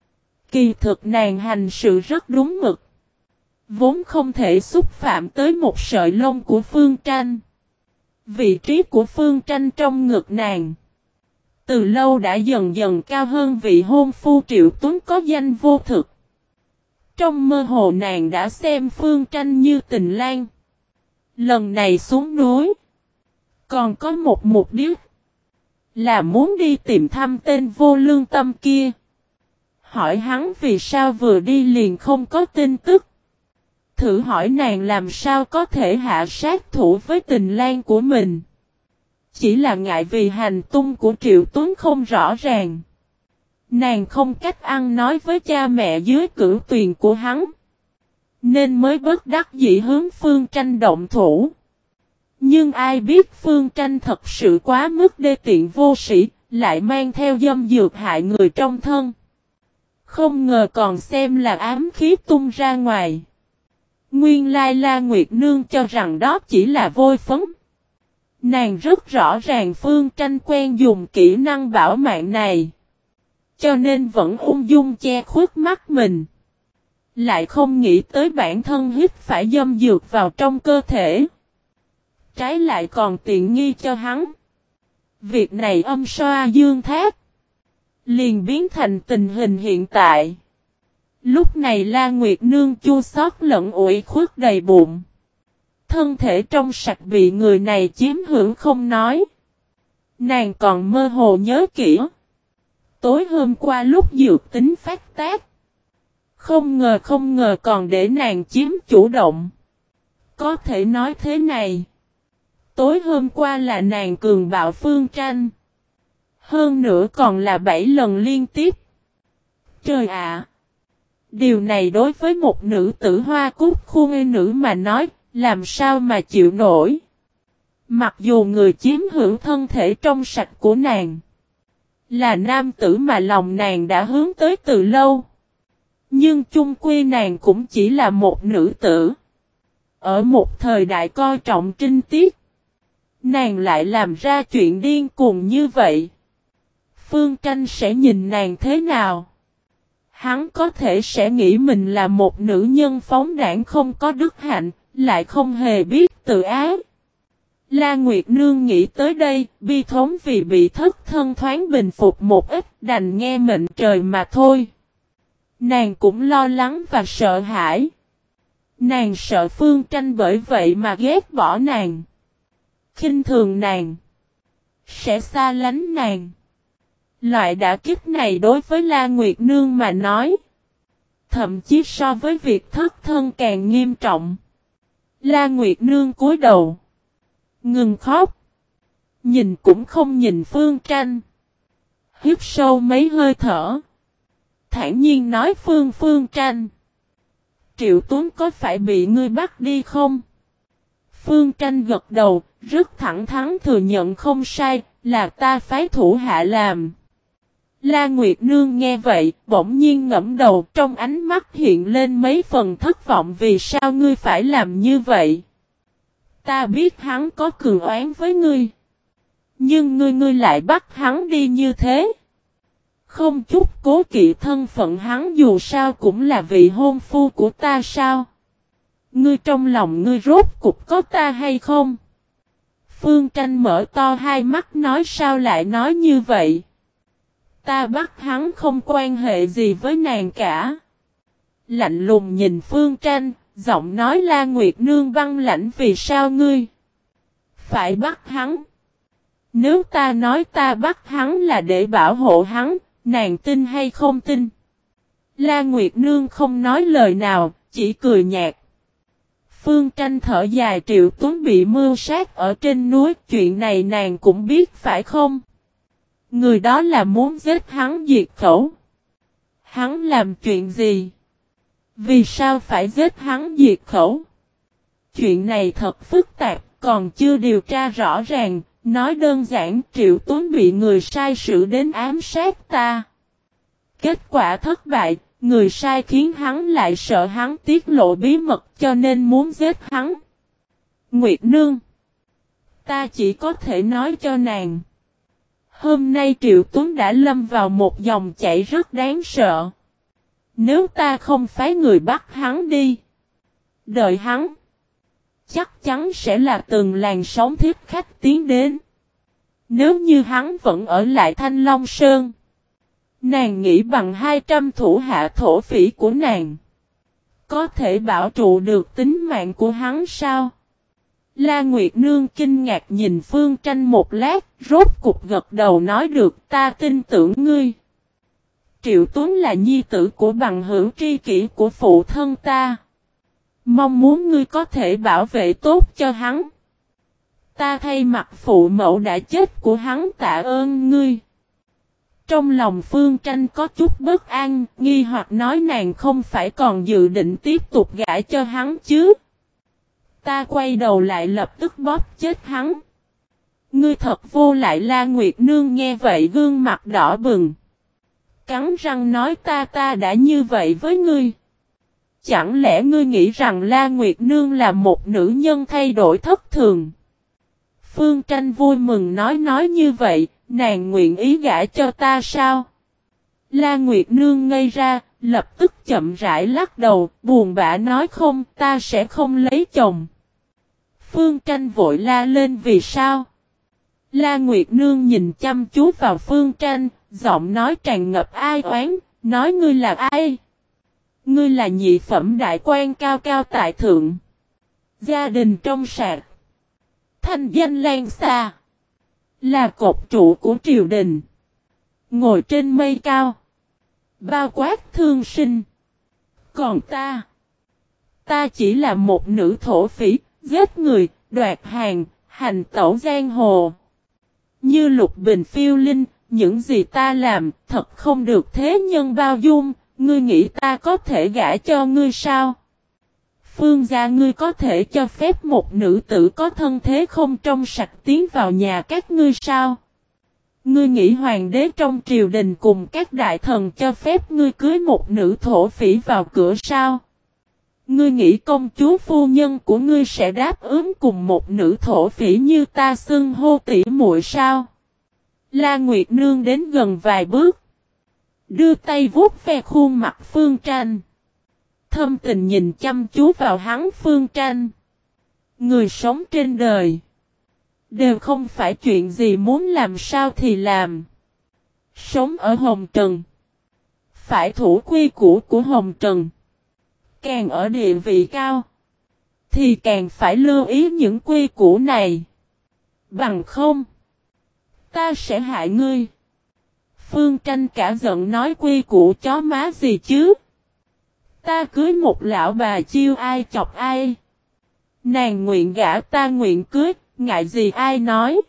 Kỳ thực nàng hành sự rất đúng mực. Vốn không thể xúc phạm tới một sợi lông của Phương Tranh. Vị trí của Phương Tranh trong ngực nàng. Từ lâu đã dần dần cao hơn vị hôn phu Triệu Tuấn có danh vô thực. Trong mơ hồ nàng đã xem Phương Tranh như tình lang. Lần này xuống núi. Còn có một mục đích. Là muốn đi tìm thăm tên vô lương tâm kia. Hỏi hắn vì sao vừa đi liền không có tin tức. Thử hỏi nàng làm sao có thể hạ sát thủ với tình lang của mình. Chỉ là ngại vì hành tung của Triệu Tuấn không rõ ràng. Nàng không cách ăn nói với cha mẹ dưới cửu tuyền của hắn. Nên mới bất đắc dĩ hướng Phương Tranh động thủ. Nhưng ai biết Phương Tranh thật sự quá mức đê tiện vô sĩ, lại mang theo dâm dược hại người trong thân. Không ngờ còn xem là ám khí tung ra ngoài. Nguyên lai La Nguyệt Nương cho rằng đó chỉ là vôi phấn. Nàng rất rõ ràng Phương Tranh quen dùng kỹ năng bảo mạng này. Cho nên vẫn ung dung che khuất mắt mình. Lại không nghĩ tới bản thân hít phải dâm dược vào trong cơ thể. Trái lại còn tiện nghi cho hắn. Việc này âm xoa dương thác. Liền biến thành tình hình hiện tại. Lúc này La Nguyệt Nương chua xót lẫn ủy khuất đầy bụng. Thân thể trong sạch bị người này chiếm hữu không nói. Nàng còn mơ hồ nhớ kỹ. Tối hôm qua lúc dược tính phát tác. Không ngờ còn để nàng chiếm chủ động. Có thể nói thế này. Tối hôm qua là nàng cường bạo Phương Tranh. Hơn nữa còn là 7 lần liên tiếp. Trời ạ! Điều này đối với một nữ tử hoa cúc khuê nữ mà nói, làm sao mà chịu nổi. Mặc dù người chiếm hữu thân thể trong sạch của nàng là nam tử mà lòng nàng đã hướng tới từ lâu. Nhưng chung quy nàng cũng chỉ là một nữ tử. Ở một thời đại coi trọng trinh tiết. Nàng lại làm ra chuyện điên cuồng như vậy. Phương Tranh sẽ nhìn nàng thế nào? Hắn có thể sẽ nghĩ mình là một nữ nhân phóng đãng không có đức hạnh, lại không hề biết tự ái. La Nguyệt Nương nghĩ tới đây, bi thống vì bị thất thân thoáng bình phục một ít, đành nghe mệnh trời mà thôi. Nàng cũng lo lắng và sợ hãi. Nàng sợ Phương Tranh bởi vậy mà ghét bỏ nàng. Khinh thường nàng. Sẽ xa lánh nàng. Loại đả kích này đối với La Nguyệt Nương mà nói. Thậm chí so với việc thất thân càng nghiêm trọng. La Nguyệt Nương cúi đầu. Ngừng khóc. Nhìn cũng không nhìn Phương Tranh. Hít sâu mấy hơi thở. Thản nhiên nói Phương Tranh. Triệu Tuấn có phải bị ngươi bắt đi không? Phương Tranh gật đầu, rất thẳng thắn thừa nhận không sai, là ta phái thủ hạ làm. La Nguyệt Nương nghe vậy, bỗng nhiên ngẫm đầu, trong ánh mắt hiện lên mấy phần thất vọng. Vì sao ngươi phải làm như vậy? Ta biết hắn có cường oán với ngươi. Nhưng ngươi lại bắt hắn đi như thế. Không chút cố kỵ thân phận hắn, dù sao cũng là vị hôn phu của ta sao? Ngươi trong lòng ngươi rốt cục có ta hay không? Phương Tranh mở to hai mắt nói sao lại nói như vậy? Ta bắt hắn không quan hệ gì với nàng cả. Lạnh lùng nhìn Phương Tranh, giọng nói La Nguyệt Nương băng lãnh. Vì sao ngươi phải bắt hắn? Nếu ta nói ta bắt hắn là để bảo hộ hắn, nàng tin hay không tin? La Nguyệt Nương không nói lời nào, chỉ cười nhạt. Phương Tranh thở dài, Triệu Tuấn bị mưu sát ở trên núi, chuyện này nàng cũng biết phải không? Người đó là muốn giết hắn diệt khẩu. Hắn làm chuyện gì? Vì sao phải giết hắn diệt khẩu? Chuyện này thật phức tạp, còn chưa điều tra rõ ràng. Nói đơn giản, Triệu Tuấn bị người sai sử đến ám sát ta. Kết quả thất bại, người sai khiến hắn lại sợ hắn tiết lộ bí mật cho nên muốn giết hắn. Nguyệt Nương, ta chỉ có thể nói cho nàng. Hôm nay Triệu Tuấn đã lâm vào một dòng chảy rất đáng sợ. Nếu ta không phái người bắt hắn đi, đợi hắn, chắc chắn sẽ là từng làn sóng thiết khách tiến đến. Nếu như hắn vẫn ở lại Thanh Long Sơn, nàng nghĩ bằng 200 thủ hạ thổ phỉ của nàng, có thể bảo trụ được tính mạng của hắn sao? La Nguyệt Nương kinh ngạc nhìn Phương Tranh một lát, rốt cục gật đầu nói được, ta tin tưởng ngươi. Triệu Tuấn là nhi tử của bằng hữu tri kỷ của phụ thân ta. Mong muốn ngươi có thể bảo vệ tốt cho hắn. Ta thay mặt phụ mẫu đã chết của hắn tạ ơn ngươi. Trong lòng Phương Tranh có chút bất an, nghi hoặc nói nàng không phải còn dự định tiếp tục gả cho hắn chứ. Ta quay đầu lại lập tức bóp chết hắn. Ngươi thật vô lại. La Nguyệt Nương nghe vậy gương mặt đỏ bừng. Cắn răng nói ta đã như vậy với ngươi. Chẳng lẽ ngươi nghĩ rằng La Nguyệt Nương là một nữ nhân thay đổi thất thường? Phương Tranh vui mừng nói như vậy, nàng nguyện ý gả cho ta sao? La Nguyệt Nương ngây ra, lập tức chậm rãi lắc đầu, buồn bã nói không, ta sẽ không lấy chồng. Phương Tranh vội la lên vì sao? La Nguyệt Nương nhìn chăm chú vào Phương Tranh, giọng nói tràn ngập ai oán, nói ngươi là ai? Ngươi là nhị phẩm đại quan cao cao tại thượng. Gia đình trong sạch. Thanh danh lan xa. Là cột trụ của triều đình. Ngồi trên mây cao. Bao quát thương sinh. Còn ta chỉ là một nữ thổ phỉ, giết người, đoạt hàng, hành tẩu giang hồ. Như Lục Bình phiêu linh, những gì ta làm thật không được thế nhân bao dung, ngươi nghĩ ta có thể gả cho ngươi sao? Phương gia ngươi có thể cho phép một nữ tử có thân thế không trong sạch tiến vào nhà các ngươi sao? Ngươi nghĩ hoàng đế trong triều đình cùng các đại thần cho phép ngươi cưới một nữ thổ phỉ vào cửa sao? Ngươi nghĩ công chúa phu nhân của ngươi sẽ đáp ứng cùng một nữ thổ phỉ như ta xưng hô tỉ muội sao? La Nguyệt Nương đến gần vài bước. Đưa tay vuốt ve khuôn mặt Phương Tranh. Thâm tình nhìn chăm chú vào hắn. Phương Tranh. Người sống trên đời. Đều không phải chuyện gì muốn làm sao thì làm. Sống ở Hồng Trần. Phải thủ quy củ của Hồng Trần. Càng ở địa vị cao. Thì càng phải lưu ý những quy củ này. Bằng không. Ta sẽ hại ngươi. Phương Tranh cả giận nói quy củ chó má gì chứ. Ta cưới một lão bà chiêu ai chọc ai. Nàng nguyện gả ta nguyện cưới, ngại gì ai nói.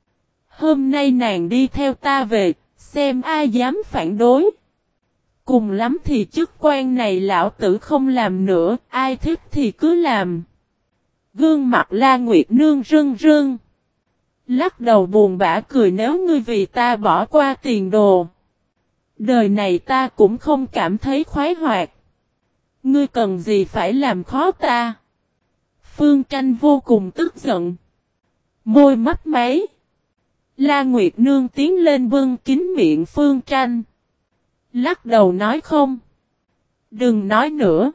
Hôm nay nàng đi theo ta về, xem ai dám phản đối. Cùng lắm thì chức quan này lão tử không làm nữa, ai thích thì cứ làm. Gương mặt La Nguyệt Nương rưng rưng. Lắc đầu buồn bã cười, nếu ngươi vì ta bỏ qua tiền đồ. Đời này ta cũng không cảm thấy khoái hoạt. Ngươi cần gì phải làm khó ta. Phương Tranh vô cùng tức giận. Môi mấp máy. La Nguyệt Nương tiến lên bưng kín miệng Phương Tranh. Lắc đầu nói không. Đừng nói nữa.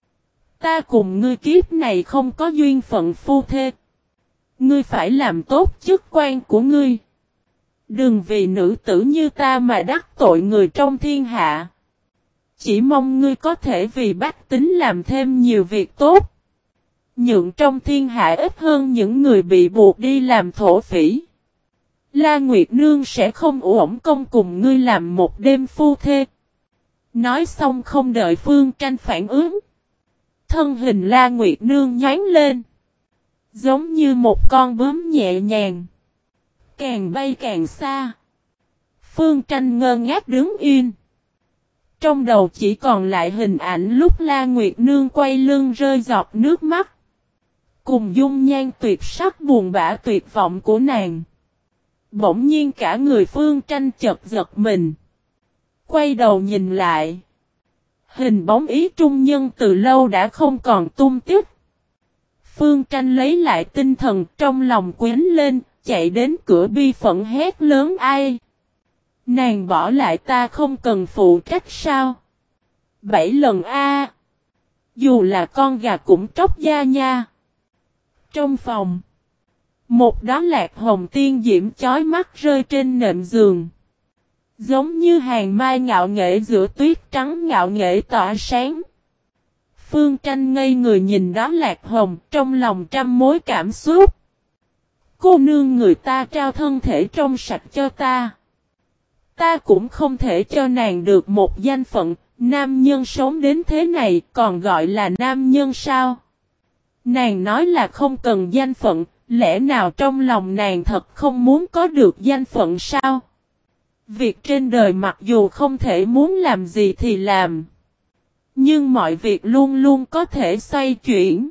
Ta cùng ngươi kiếp này không có duyên phận phu thê. Ngươi phải làm tốt chức quan của ngươi. Đừng vì nữ tử như ta mà đắc tội người trong thiên hạ. Chỉ mong ngươi có thể vì bách tính làm thêm nhiều việc tốt. Nhượng trong thiên hạ ít hơn những người bị buộc đi làm thổ phỉ. La Nguyệt Nương sẽ không uổng công cùng ngươi làm một đêm phu thê. Nói xong không đợi Phương Tranh phản ứng. Thân hình La Nguyệt Nương nhoáng lên. Giống như một con bướm nhẹ nhàng. Càng bay càng xa. Phương Tranh ngơ ngác đứng yên. Trong đầu chỉ còn lại hình ảnh lúc La Nguyệt Nương quay lưng rơi giọt nước mắt. Cùng dung nhan tuyệt sắc buồn bã tuyệt vọng của nàng. Bỗng nhiên cả người Phương Tranh chợt giật mình. Quay đầu nhìn lại. Hình bóng Ý Trung Nhân từ lâu đã không còn tung tích. Phương Tranh lấy lại tinh thần, trong lòng quến lên, chạy đến cửa bi phẫn hét lớn, ai? Nàng bỏ lại ta không cần phụ trách sao? 7 lần a. Dù là con gà cũng tróc da nha. Trong phòng, một đóa lạc hồng tiên diễm chói mắt rơi trên nệm giường. Giống như hàng mai ngạo nghễ giữa tuyết trắng ngạo nghễ tỏa sáng. Phương Tranh ngây người nhìn đó lạc hồng, trong lòng trăm mối cảm xúc. Cô nương người ta trao thân thể trong sạch cho ta. Ta cũng không thể cho nàng được một danh phận, nam nhân sống đến thế này còn gọi là nam nhân sao? Nàng nói là không cần danh phận, lẽ nào trong lòng nàng thật không muốn có được danh phận sao? Việc trên đời mặc dù không thể muốn làm gì thì làm. Nhưng mọi việc luôn luôn có thể xoay chuyển.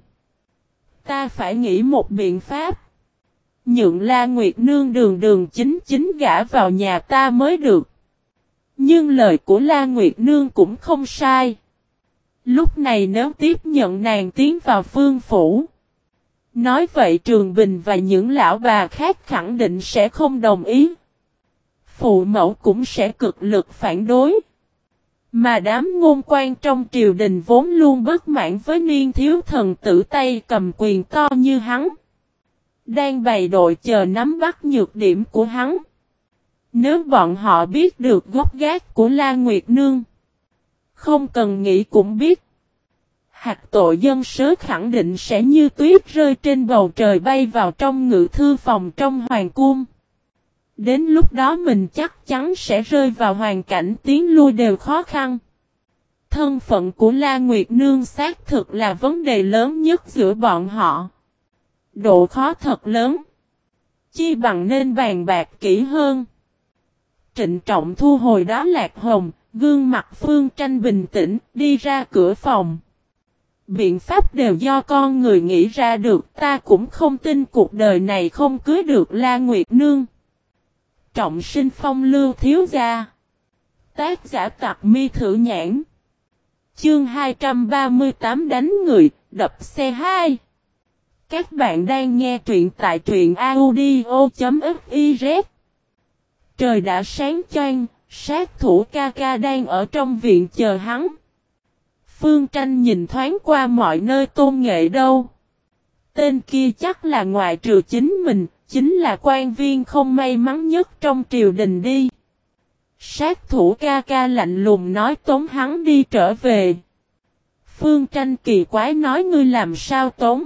Ta phải nghĩ một biện pháp. Nhượng La Nguyệt Nương đường đường chính chính gả vào nhà ta mới được. Nhưng lời của La Nguyệt Nương cũng không sai. Lúc này nếu tiếp nhận nàng tiến vào phương phủ. Nói vậy Trường Bình và những lão bà khác khẳng định sẽ không đồng ý. Phụ mẫu cũng sẽ cực lực phản đối. Mà đám ngôn quan trong triều đình vốn luôn bất mãn với niên thiếu thần tử tay cầm quyền to như hắn. Đang bày đội chờ nắm bắt nhược điểm của hắn. Nếu bọn họ biết được gốc gác của La Nguyệt Nương. Không cần nghĩ cũng biết. Hạt tội dân sớ khẳng định sẽ như tuyết rơi trên bầu trời bay vào trong ngự thư phòng trong hoàng cung. Đến lúc đó mình chắc chắn sẽ rơi vào hoàn cảnh tiến lui đều khó khăn. Thân phận của La Nguyệt Nương xác thực là vấn đề lớn nhất giữa bọn họ. Độ khó thật lớn. Chi bằng nên bàn bạc kỹ hơn. Trịnh trọng thu hồi đó lạc hồng, gương mặt Phương Tranh bình tĩnh, đi ra cửa phòng. Biện pháp đều do con người nghĩ ra được, ta cũng không tin cuộc đời này không cưới được La Nguyệt Nương. Trọng sinh phong lưu thiếu gia. Tác giả Tặc Mi Thử Nhãn. Chương 238 đánh người, đập xe 2. Các bạn đang nghe truyện tại truyện audio.fiz. Trời đã sáng choang, sát thủ ca ca đang ở trong viện chờ hắn. Phương Tranh nhìn thoáng qua mọi nơi tôn nghệ đâu. Tên kia chắc là ngoại trừ chính mình, chính là quan viên không may mắn nhất trong triều đình đi. Sát thủ ca ca lạnh lùng nói tống hắn đi trở về. Phương Tranh kỳ quái nói ngươi làm sao tống.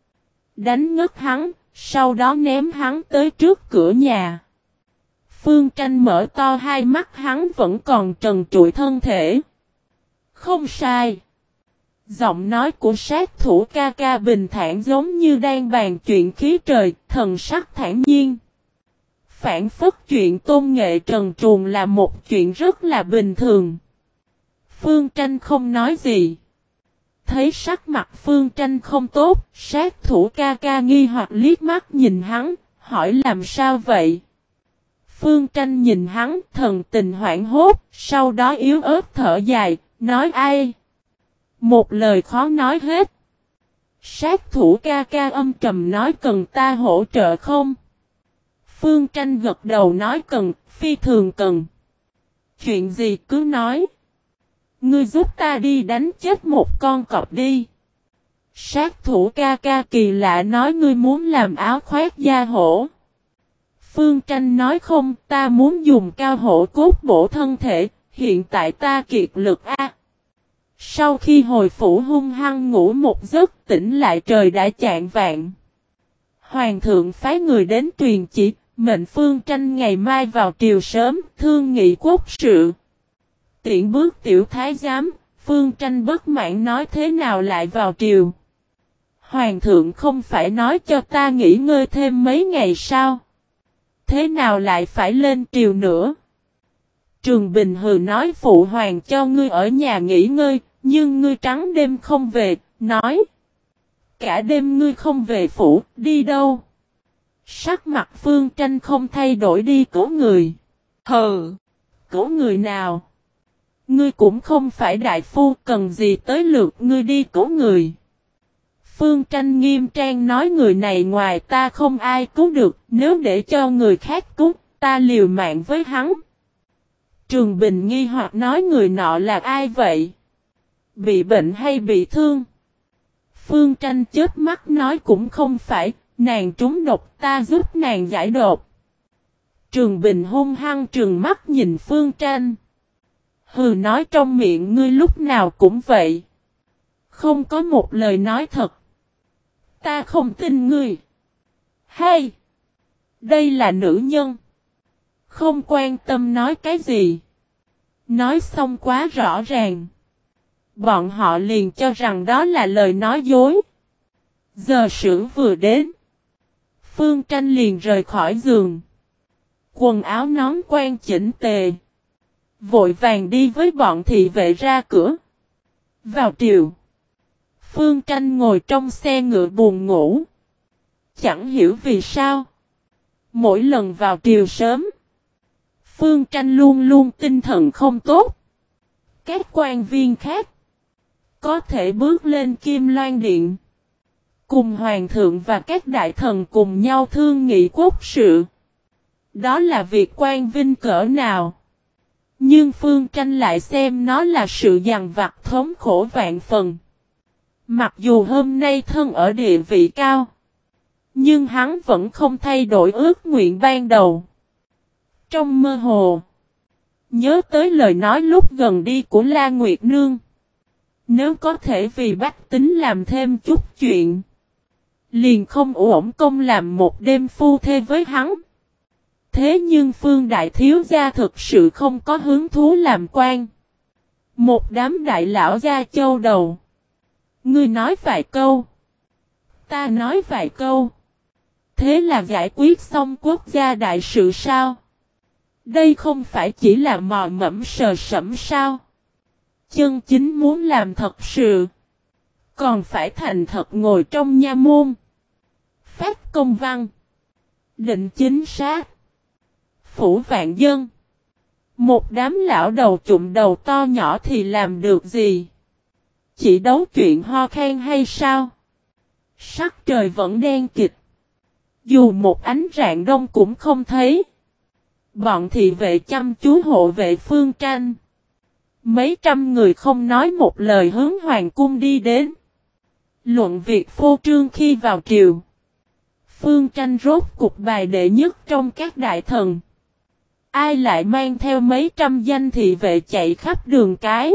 Đánh ngất hắn, sau đó ném hắn tới trước cửa nhà. Phương Tranh mở to hai mắt, hắn vẫn còn trần trụi thân thể. Không sai. Giọng nói của sát thủ ca ca bình thản giống như đang bàn chuyện khí trời, thần sắc thản nhiên. Phản phất chuyện tôn nghệ trần truồng là một chuyện rất là bình thường. Phương Tranh không nói gì. Thấy sắc mặt Phương Tranh không tốt, sát thủ ca ca nghi hoặc liếc mắt nhìn hắn, hỏi làm sao vậy? Phương Tranh nhìn hắn, thần tình hoảng hốt, sau đó yếu ớt thở dài, nói ai? Một lời khó nói hết. Sát thủ ca ca âm trầm nói cần ta hỗ trợ không? Phương Tranh gật đầu nói cần, phi thường cần. Chuyện gì cứ nói. Ngươi giúp ta đi đánh chết một con cọp đi. Sát thủ ca ca kỳ lạ nói ngươi muốn làm áo khoác da hổ. Phương Tranh nói không, ta muốn dùng cao hổ cốt bổ thân thể, hiện tại ta kiệt lực a. Sau khi hồi phủ hung hăng ngủ một giấc tỉnh lại trời đã chạng vạng. Hoàng thượng phái người đến truyền chỉ, mệnh Phương Tranh ngày mai vào triều sớm, thương nghị quốc sự. Tiện bước tiểu thái giám, Phương Tranh bất mãn nói thế nào lại vào triều. Hoàng thượng không phải nói cho ta nghỉ ngơi thêm mấy ngày sao? Thế nào lại phải lên triều nữa? Trường Bình hừ nói phụ hoàng cho ngươi ở nhà nghỉ ngơi, nhưng ngươi trắng đêm không về, nói. Cả đêm ngươi không về phủ, đi đâu? Sắc mặt Phương Tranh không thay đổi đi cứu người. Hừ, cứu người nào? Ngươi cũng không phải đại phu, cần gì tới lượt ngươi đi cứu người. Phương Tranh nghiêm trang nói người này ngoài ta không ai cứu được, nếu để cho người khác cứu, ta liều mạng với hắn. Trường Bình nghi hoặc nói người nọ là ai vậy? Bị bệnh hay bị thương? Phương Tranh chớp mắt nói cũng không phải, nàng trúng độc ta giúp nàng giải độc. Trường Bình hung hăng trừng mắt nhìn Phương Tranh. Hừ nói trong miệng ngươi lúc nào cũng vậy. Không có một lời nói thật. Ta không tin ngươi. Hay! Đây là nữ nhân. Không quan tâm nói cái gì. Nói xong quá rõ ràng. Bọn họ liền cho rằng đó là lời nói dối. Giờ sửu vừa đến. Phương Tranh liền rời khỏi giường. Quần áo nón quan chỉnh tề. Vội vàng đi với bọn thị vệ ra cửa. Vào triều. Phương Tranh ngồi trong xe ngựa buồn ngủ. Chẳng hiểu vì sao. Mỗi lần vào triều sớm. Phương Tranh luôn luôn tinh thần không tốt. Các quan viên khác. Có thể bước lên Kim Loan Điện. Cùng Hoàng thượng và các đại thần cùng nhau thương nghị quốc sự. Đó là việc quan vinh cỡ nào. Nhưng Phương Tranh lại xem nó là sự dằn vặt thống khổ vạn phần. Mặc dù hôm nay thân ở địa vị cao. Nhưng hắn vẫn không thay đổi ước nguyện ban đầu. Trong mơ hồ. Nhớ tới lời nói lúc gần đi của La Nguyệt Nương. Nếu có thể vì bách tính làm thêm chút chuyện. Liền không uổng công làm một đêm phu thê với hắn. Thế nhưng Phương Đại Thiếu Gia thực sự không có hứng thú làm quan. Một đám đại lão gia châu đầu. Ngươi nói vài câu. Ta nói vài câu. Thế là giải quyết xong quốc gia đại sự sao? Đây không phải chỉ là mò mẫm sờ sẫm sao? Chân chính muốn làm thật sự. Còn phải thành thật ngồi trong nha môn. Phát công văn. Định chính xác. Phủ vạn dân. Một đám lão đầu trụm đầu to nhỏ thì làm được gì? Chỉ đấu chuyện ho khan hay sao? Sắc trời vẫn đen kịt. Dù một ánh rạng đông cũng không thấy. Bọn thị vệ chăm chú hộ vệ Phương Tranh. Mấy trăm người không nói một lời hướng hoàng cung đi đến. Luận việc phô trương khi vào triều. Phương Tranh rốt cục bài đệ nhất trong các đại thần. Ai lại mang theo mấy trăm danh thị vệ chạy khắp đường cái.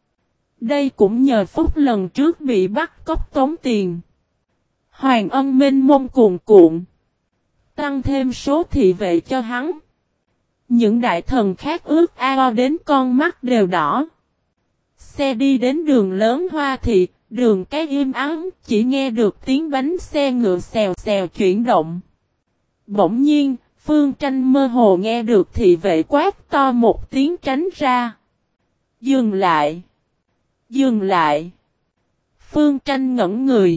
Đây cũng nhờ phúc lần trước bị bắt cóc tống tiền. Hoàng ân mênh mông cuồn cuộn. Tăng thêm số thị vệ cho hắn. Những đại thần khác ước ao đến con mắt đều đỏ. Xe đi đến đường lớn Hoa Thị, Đường cái im ắng, chỉ nghe được tiếng bánh xe ngựa xèo xèo chuyển động. Bỗng nhiên, Phương Tranh mơ hồ nghe được thị vệ quát to một tiếng tránh ra. Dừng lại! Dừng lại! Phương Tranh ngẩn người.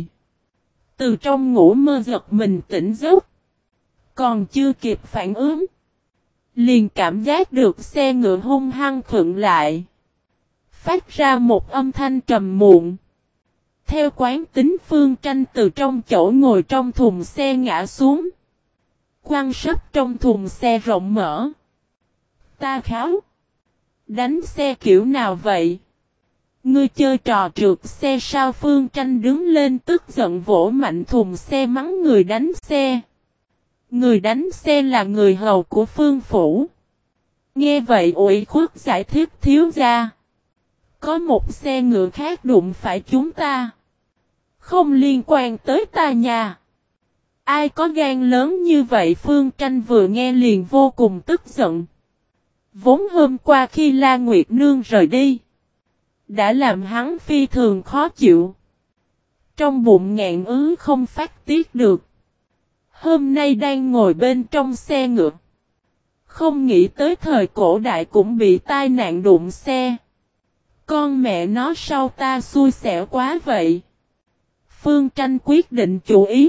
Từ trong ngủ mơ giật mình tỉnh giấc. Còn chưa kịp phản ứng. Liền cảm giác được xe ngựa hung hăng khựng lại. Phát ra một âm thanh trầm muộn. Theo quán tính Phương Tranh từ trong chỗ ngồi trong thùng xe ngã xuống. Quăng sấp trong thùng xe rộng mở. Ta kháo. Đánh xe kiểu nào vậy? Ngươi chơi trò trượt xe sao? Phương Tranh đứng lên tức giận vỗ mạnh thùng xe mắng người đánh xe. Người đánh xe là người hầu của Phương Phủ. Nghe vậy ủy khuất giải thích thiếu gia. Có một xe ngựa khác đụng phải chúng ta. Không liên quan tới ta nhà. Ai có gan lớn như vậy? Phương Tranh vừa nghe liền vô cùng tức giận. Vốn hôm qua khi La Nguyệt Nương rời đi. Đã làm hắn phi thường khó chịu. Trong bụng ngạn không phát tiết được. Hôm nay đang ngồi bên trong xe ngựa. Không nghĩ tới thời cổ đại cũng bị tai nạn đụng xe. Con mẹ nó sao ta xui xẻo quá vậy? Phương Tranh quyết định chủ ý.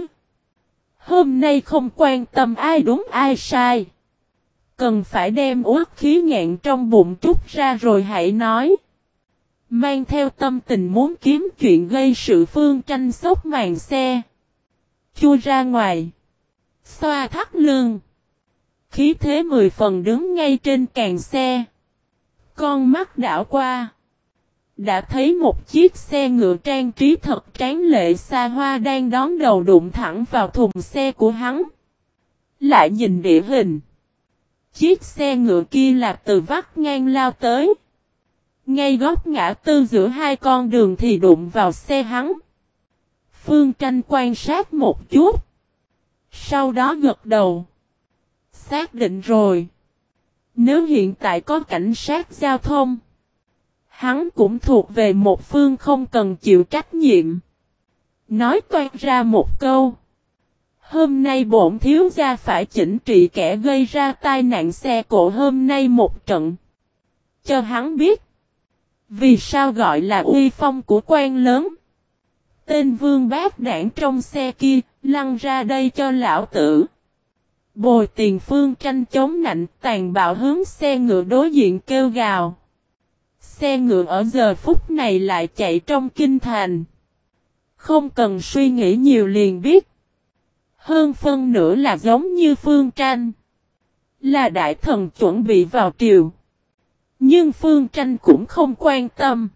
Hôm nay không quan tâm ai đúng ai sai. Cần phải đem uất khí ngạn trong bụng trút ra rồi hãy nói. Mang theo tâm tình muốn kiếm chuyện gây sự, Phương Tranh xốc màn xe. Chui ra ngoài. Xoa thắt lưng. Khí thế 10 phần đứng ngay trên càng xe. Con mắt đảo qua. Đã thấy một chiếc xe ngựa trang trí thật tráng lệ xa hoa đang đón đầu đụng thẳng vào thùng xe của hắn. Lại nhìn địa hình. Chiếc xe ngựa kia là từ vắt ngang lao tới. Ngay góc ngã tư giữa hai con đường thì đụng vào xe hắn. Phương Tranh quan sát một chút. Sau đó gật đầu. Xác định rồi. Nếu hiện tại có cảnh sát giao thông, hắn cũng thuộc về một phương không cần chịu trách nhiệm. Nói toan ra một câu. Hôm nay bổn thiếu gia phải chỉnh trị kẻ gây ra tai nạn xe cộ hôm nay một trận. Cho hắn biết. Vì sao gọi là uy phong của quan lớn. Tên vương bát đảng trong xe kia, lăn ra đây cho lão tử. Bồi tiền. Phương Tranh chống nạnh tàn bạo hướng xe ngựa đối diện kêu gào. Xe ngựa ở giờ phút này lại chạy trong kinh thành. Không cần suy nghĩ nhiều liền biết. Hơn phân nửa là giống như Phương Tranh. Là đại thần chuẩn bị vào triều. Nhưng Phương Tranh cũng không quan tâm.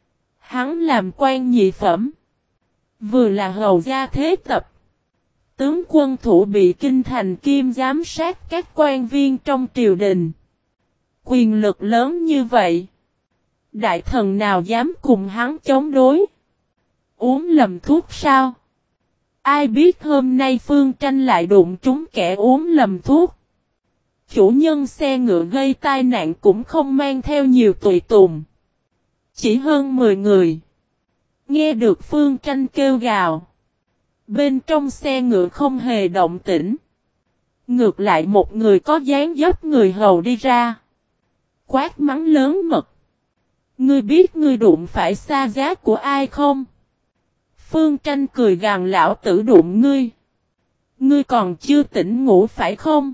Hắn làm quan nhị phẩm. Vừa là hầu gia thế tập. Tướng quân thủ bị kinh thành kim giám sát các quan viên trong triều đình. Quyền lực lớn như vậy. Đại thần nào dám cùng hắn chống đối? Uống lầm thuốc sao? Ai biết hôm nay Phương Tranh lại đụng trúng kẻ uống lầm thuốc. Chủ nhân xe ngựa gây tai nạn cũng không mang theo nhiều tùy tùng. Chỉ hơn 10 người. Nghe được Phương Tranh kêu gào. Bên trong xe ngựa không hề động tĩnh. Ngược lại một người có dáng dấp người hầu đi ra. Quát mắng lớn mật. Ngươi biết ngươi đụng phải xa giá của ai không? Phương Tranh cười gằn lão tử đụng ngươi. Ngươi còn chưa tỉnh ngủ phải không?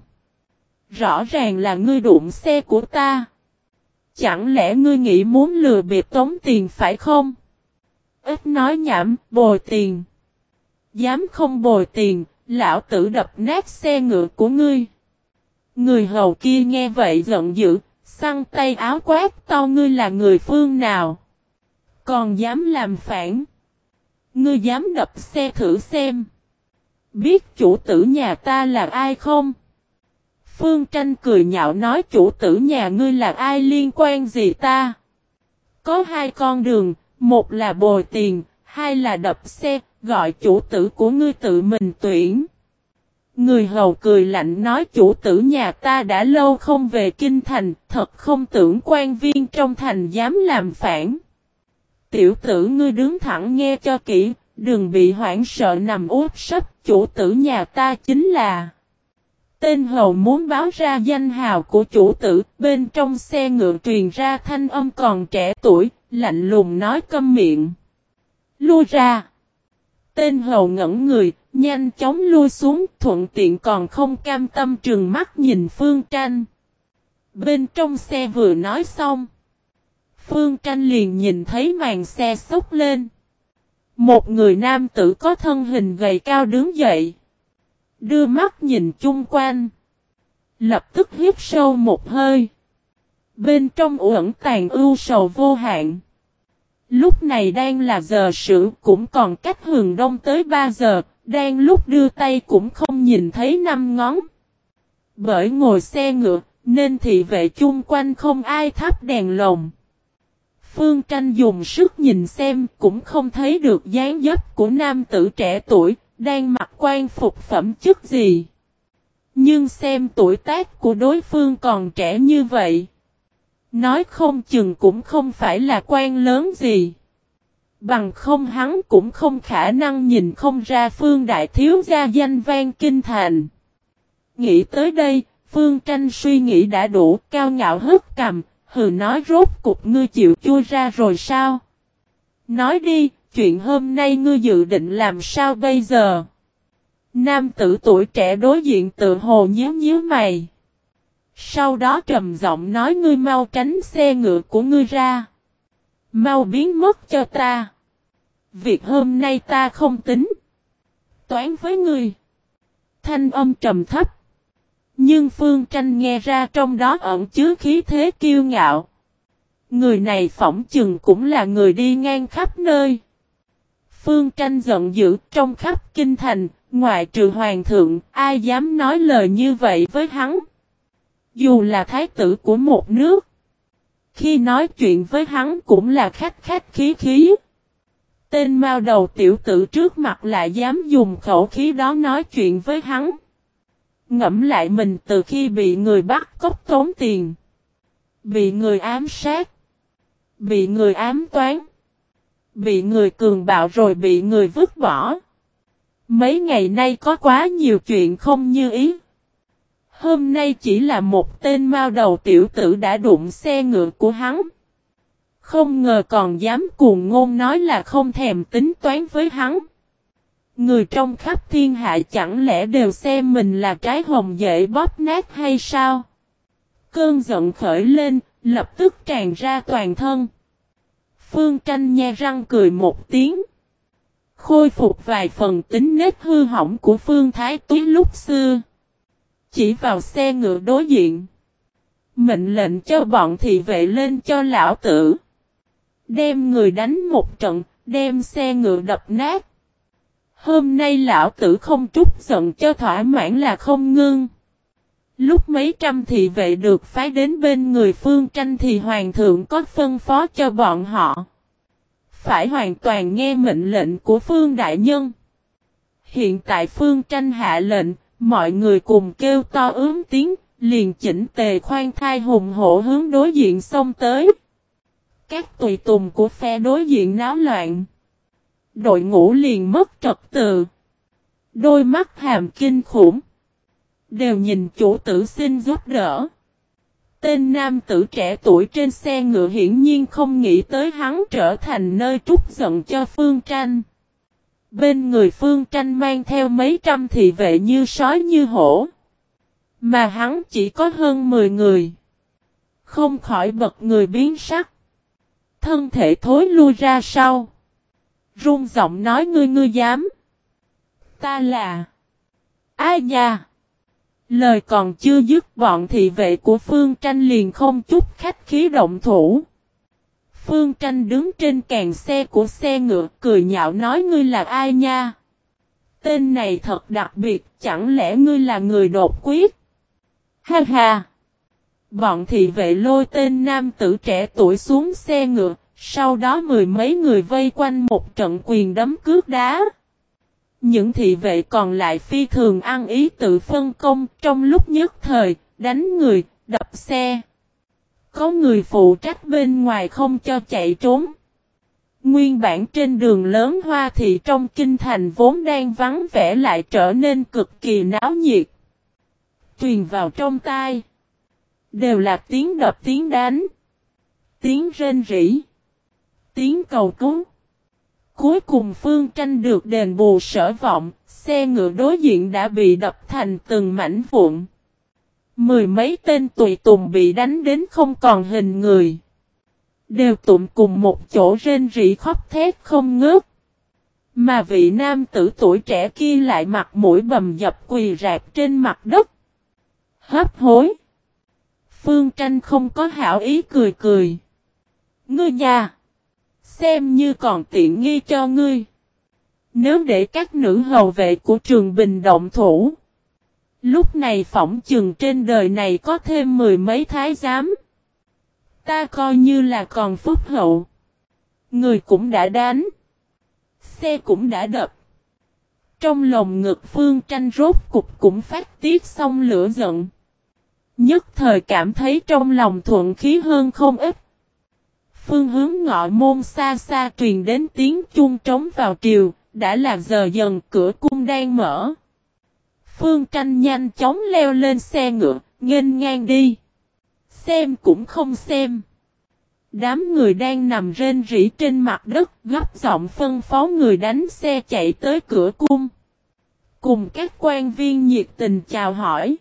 Rõ ràng là ngươi đụng xe của ta. Chẳng lẽ ngươi nghĩ muốn lừa bịp tống tiền phải không? Ít nói nhảm, bồi tiền. Dám không bồi tiền, lão tử đập nát xe ngựa của ngươi. Người hầu kia nghe vậy giận dữ, xăng tay áo quát to ngươi là người phương nào? Còn dám làm phản? Ngươi dám đập xe thử xem. Biết chủ tử nhà ta là ai không? Phương Tranh cười nhạo nói chủ tử nhà ngươi là ai liên quan gì ta? Có hai con đường, một là bồi tiền, hai là đập xe, gọi chủ tử của ngươi tự mình tuyển. Người hầu cười lạnh nói chủ tử nhà ta đã lâu không về kinh thành, thật không tưởng quan viên trong thành dám làm phản. Tiểu tử ngươi đứng thẳng nghe cho kỹ, đừng bị hoảng sợ nằm úp sấp, chủ tử nhà ta chính là. Tên hầu muốn báo ra danh hào của chủ tử, bên trong xe ngựa truyền ra thanh âm còn trẻ tuổi, lạnh lùng nói câm miệng. Lui ra. Tên hầu ngẩn người, nhanh chóng lui xuống, thuận tiện còn không cam tâm trừng mắt nhìn Phương Tranh. Bên trong xe vừa nói xong, Phương Tranh liền nhìn thấy màn xe xốc lên. Một người nam tử có thân hình gầy cao đứng dậy. Đưa mắt nhìn chung quanh. Lập tức hít sâu một hơi. Bên trong uẩn tàn ưu sầu vô hạn. Lúc này đang là giờ sửu, cũng còn cách hừng đông tới 3 giờ. Đang lúc đưa tay cũng không nhìn thấy 5 ngón. Bởi ngồi xe ngựa nên thị vệ chung quanh không ai thắp đèn lồng. Phương Tranh dùng sức nhìn xem cũng không thấy được dáng dấp của nam tử trẻ tuổi, đang mặc quan phục phẩm chức gì. Nhưng xem tuổi tác của đối phương còn trẻ như vậy. Nói không chừng cũng không phải là quan lớn gì. Bằng không hắn cũng không khả năng nhìn không ra Phương đại thiếu gia danh vang kinh thành. Nghĩ tới đây, Phương Tranh suy nghĩ đã đủ, cao ngạo hất cằm. Hừ, nói rốt cục ngươi chịu chui ra rồi sao? Nói đi, chuyện hôm nay ngươi dự định làm sao bây giờ? Nam tử tuổi trẻ đối diện tự hồ nhíu nhíu mày. Sau đó trầm giọng nói ngươi mau tránh xe ngựa của ngươi ra. Mau biến mất cho ta. Việc hôm nay ta không tính. Toán với ngươi. Thanh âm trầm thấp. Nhưng Phương Tranh nghe ra trong đó ẩn chứa khí thế kiêu ngạo. Người này phỏng chừng cũng là người đi ngang khắp nơi. Phương Tranh giận dữ trong khắp kinh thành, ngoại trừ hoàng thượng, ai dám nói lời như vậy với hắn. Dù là thái tử của một nước. Khi nói chuyện với hắn cũng là khách khách khí khí. Tên mao đầu tiểu tử trước mặt lại dám dùng khẩu khí đó nói chuyện với hắn. Ngẫm lại mình từ khi bị người bắt cóc tốn tiền. Bị người ám sát. Bị người ám toán. Bị người cường bạo rồi bị người vứt bỏ. Mấy ngày nay có quá nhiều chuyện không như ý. Hôm nay chỉ là một tên mao đầu tiểu tử đã đụng xe ngựa của hắn. Không ngờ còn dám cuồng ngôn nói là không thèm tính toán với hắn. Người trong khắp thiên hạ chẳng lẽ đều xem mình là trái hồng dễ bóp nát hay sao? Cơn giận khởi lên, lập tức tràn ra toàn thân. Phương Tranh nhe răng cười một tiếng. Khôi phục vài phần tính nết hư hỏng của Phương Thái Túy lúc xưa. Chỉ vào xe ngựa đối diện. Mệnh lệnh cho bọn thị vệ lên cho lão tử. Đem người đánh một trận, đem xe ngựa đập nát. Hôm nay lão tử không trút giận cho thỏa mãn là không ngưng. Lúc mấy trăm thị vệ được phái đến bên người Phương Tranh thì hoàng thượng có phân phó cho bọn họ. Phải hoàn toàn nghe mệnh lệnh của Phương Đại Nhân. Hiện tại Phương Tranh hạ lệnh, mọi người cùng kêu to ướm tiếng, liền chỉnh tề khoan thai hùng hổ hướng đối diện xông tới. Các tùy tùng của phe đối diện náo loạn. Đội ngũ liền mất trật tự. Đôi mắt hàm kinh khủng. Đều nhìn chủ tử xin giúp đỡ. Tên nam tử trẻ tuổi trên xe ngựa hiển nhiên không nghĩ tới hắn trở thành nơi trút giận cho Phương Tranh. Bên người Phương Tranh mang theo mấy trăm thị vệ như sói như hổ. Mà hắn chỉ có hơn 10 người. Không khỏi bật người biến sắc. Thân thể thối lui ra sau. Run giọng nói ngươi dám. Ta là. Ai nha? Lời còn chưa dứt bọn thị vệ của Phương Tranh liền không chút khách khí động thủ. Phương Tranh đứng trên càng xe của xe ngựa cười nhạo nói ngươi là ai nha? Tên này thật đặc biệt, chẳng lẽ ngươi là người đột quyết? Ha ha! Bọn thị vệ lôi tên nam tử trẻ tuổi xuống xe ngựa, sau đó mười mấy người vây quanh một trận quyền đấm cước đá. Những thị vệ còn lại phi thường ăn ý tự phân công trong lúc nhất thời, đánh người, đập xe. Có người phụ trách bên ngoài không cho chạy trốn. Nguyên bản trên đường lớn Hoa Thị trong kinh thành vốn đang vắng vẻ lại trở nên cực kỳ náo nhiệt. Truyền vào trong tai đều là tiếng đập tiếng đánh, tiếng rên rỉ, tiếng cầu cứu. Cuối cùng Phương Tranh được đền bù sở vọng, xe ngựa đối diện đã bị đập thành từng mảnh vụn. Mười mấy tên tùy tùng bị đánh đến không còn hình người. Đều tụm cùng một chỗ rên rỉ khóc thét không ngớt. Mà vị nam tử tuổi trẻ kia lại mặt mũi bầm dập quỳ rạp trên mặt đất. Hấp hối. Phương Tranh không có hảo ý cười cười. Ngươi nhà, xem như còn tiện nghi cho ngươi. Nếu để các nữ hầu vệ của Trường Bình động thủ, lúc này phỏng chừng trên đời này có thêm mười mấy thái giám. Ta coi như là còn phúc hậu. Người cũng đã đánh, xe cũng đã đập. Trong lòng ngực Phương Tranh rốt cục cũng phát tiết xong lửa giận. Nhất thời cảm thấy trong lòng thuận khí hơn không ít. Phương hướng ngọ môn xa xa truyền đến tiếng chuông trống vào triều, đã là giờ dần cửa cung đang mở. Phương Tranh nhanh chóng leo lên xe ngựa, nghênh ngang đi. Xem cũng không xem. Đám người đang nằm rên rỉ trên mặt đất, gấp giọng phân phó người đánh xe chạy tới cửa cung. Cùng các quan viên nhiệt tình chào hỏi.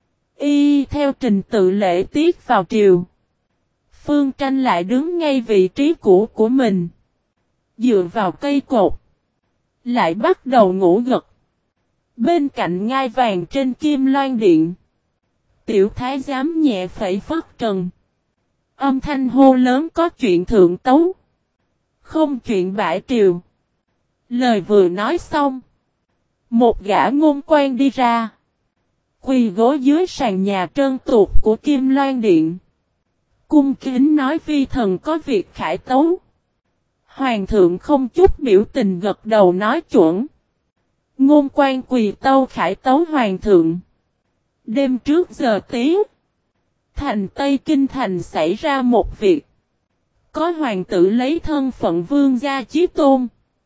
Y theo trình tự lễ tiết vào triều. Phương Tranh lại đứng ngay vị trí cũ của mình. Dựa vào cây cột. Lại bắt đầu ngủ gật. Bên cạnh ngai vàng trên kim loan điện. Tiểu thái giám nhẹ phẩy phất trần. Âm thanh hô lớn có chuyện thượng tấu. Không chuyện bãi triều. Lời vừa nói xong. Một gã ngôn quan đi ra. Quỳ gối dưới sàn nhà trơn tuột của kim loan điện. Cung kính nói vi thần có việc khải tấu. Hoàng thượng không chút biểu tình gật đầu nói chuẩn. Ngôn quan quỳ tâu khải tấu hoàng thượng. Đêm trước giờ tí. Thành Tây Kinh thành xảy ra một việc. Có hoàng tử lấy thân phận vương gia chí tôn.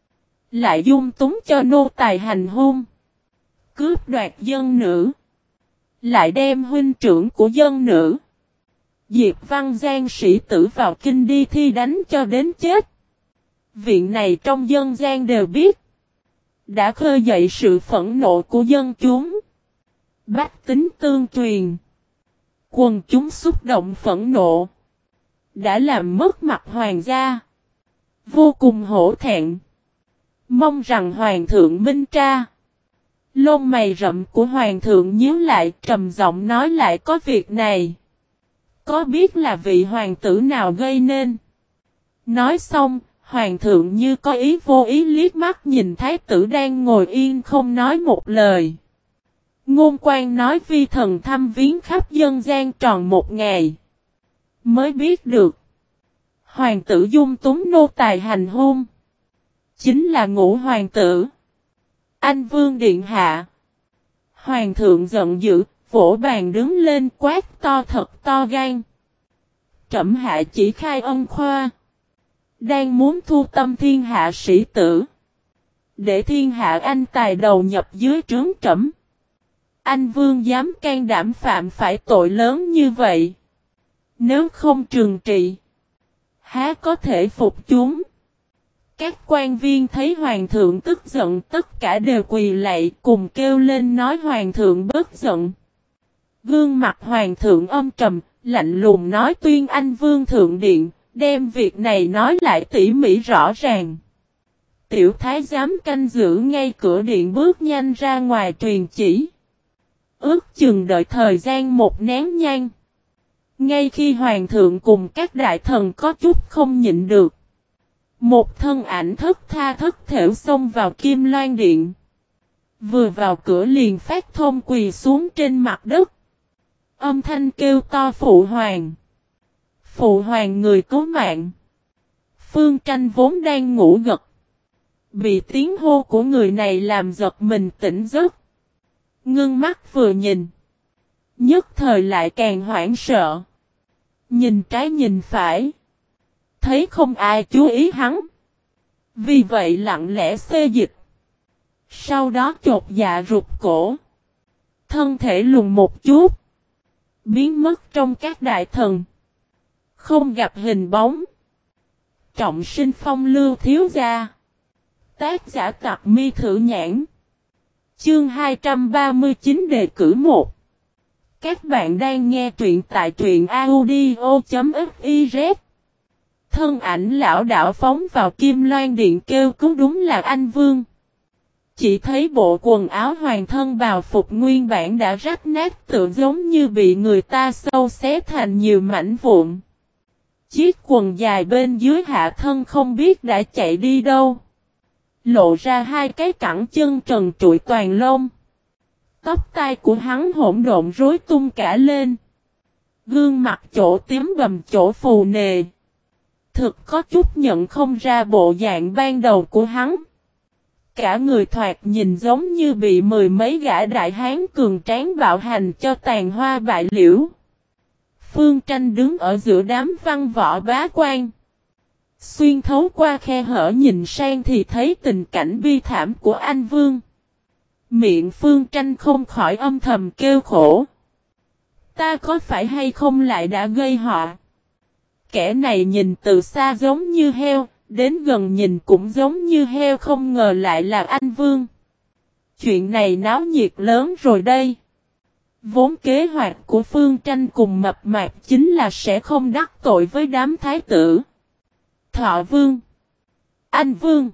Lại dung túng cho nô tài hành hôn. Cướp đoạt dân nữ. Lại đem huynh trưởng của dân nữ. Diệp Văn Giang sĩ tử vào kinh đi thi đánh cho đến chết. Viện này trong dân gian đều biết. Đã khơi dậy sự phẫn nộ của dân chúng. Bách tính tương truyền. Quần chúng xúc động phẫn nộ. Đã làm mất mặt hoàng gia. Vô cùng hổ thẹn. Mong rằng hoàng thượng minh tra. Lông mày rậm của hoàng thượng nhíu lại trầm giọng nói lại có việc này. Có biết là vị hoàng tử nào gây nên? Nói xong, hoàng thượng như có ý vô ý liếc mắt nhìn thái tử đang ngồi yên không nói một lời. Ngôn quan nói vi thần thăm viếng khắp dân gian tròn một ngày. Mới biết được. Hoàng tử dung túng nô tài hành hôn. Chính là Ngũ hoàng tử. Anh vương điện hạ. Hoàng thượng giận dữ, vỗ bàn đứng lên quát to thật to gan. Trẫm hạ chỉ khai ân khoa. Đang muốn thu tâm thiên hạ sĩ tử. Để thiên hạ anh tài đầu nhập dưới trướng trẫm. Anh vương dám can đảm phạm phải tội lớn như vậy. Nếu không trừng trị. Há có thể phục chúng. Các quan viên thấy hoàng thượng tức giận tất cả đều quỳ lạy cùng kêu lên nói hoàng thượng bớt giận. Gương mặt hoàng thượng âm trầm, lạnh lùng nói tuyên anh vương thượng điện, đem việc này nói lại tỉ mỉ rõ ràng. Tiểu thái giám canh giữ ngay cửa điện bước nhanh ra ngoài truyền chỉ. Ước chừng đợi thời gian một nén nhang. Ngay khi hoàng thượng cùng các đại thần có chút không nhịn được. Một thân ảnh thất tha thất thểu xông vào kim loan điện. Vừa vào cửa liền phát thông quỳ xuống trên mặt đất. Âm thanh kêu to phụ hoàng. Phụ hoàng người cứu mạng. Phương Tranh vốn đang ngủ gật. Bị tiếng hô của người này làm giật mình tỉnh giấc. Ngưng mắt vừa nhìn. Nhất thời lại càng hoảng sợ. Nhìn trái nhìn phải. Thấy không ai chú ý hắn. Vì vậy lặng lẽ xê dịch. Sau đó chột dạ rụt cổ. Thân thể lùn một chút. Biến mất trong các đại thần. Không gặp hình bóng. Trọng sinh phong lưu thiếu gia. Tác giả Tặc Mi Thử Nhãn. Chương 239 đề cử 1. Các bạn đang nghe truyện tại truyện audio.fiz. Thân ảnh lão đảo phóng vào Kim Loan Điện kêu cứu, đúng là anh Vương. Chỉ thấy bộ quần áo hoàng thân bào phục nguyên bản đã rách nát, tựa giống như bị người ta xâu xé thành nhiều mảnh vụn. Chiếc quần dài bên dưới hạ thân không biết đã chạy đi đâu. Lộ ra hai cái cẳng chân trần trụi toàn lông. Tóc tai của hắn hỗn độn rối tung cả lên. Gương mặt chỗ tím bầm chỗ phù nề. Thực có chút nhận không ra bộ dạng ban đầu của hắn. Cả người thoạt nhìn giống như bị mười mấy gã đại hán cường tráng bạo hành cho tàn hoa bại liễu. Phương Tranh đứng ở giữa đám văn võ bá quan. Xuyên thấu qua khe hở nhìn sang thì thấy tình cảnh bi thảm của anh Vương. Miệng Phương Tranh không khỏi âm thầm kêu khổ. Ta có phải hay không lại đã gây họa? Kẻ này nhìn từ xa giống như heo, đến gần nhìn cũng giống như heo, không ngờ lại là anh Vương. Chuyện này náo nhiệt lớn rồi đây. Vốn kế hoạch của Phương Tranh cùng Mập Mạp chính là sẽ không đắc tội với đám thái tử. Thọ Vương, Anh Vương,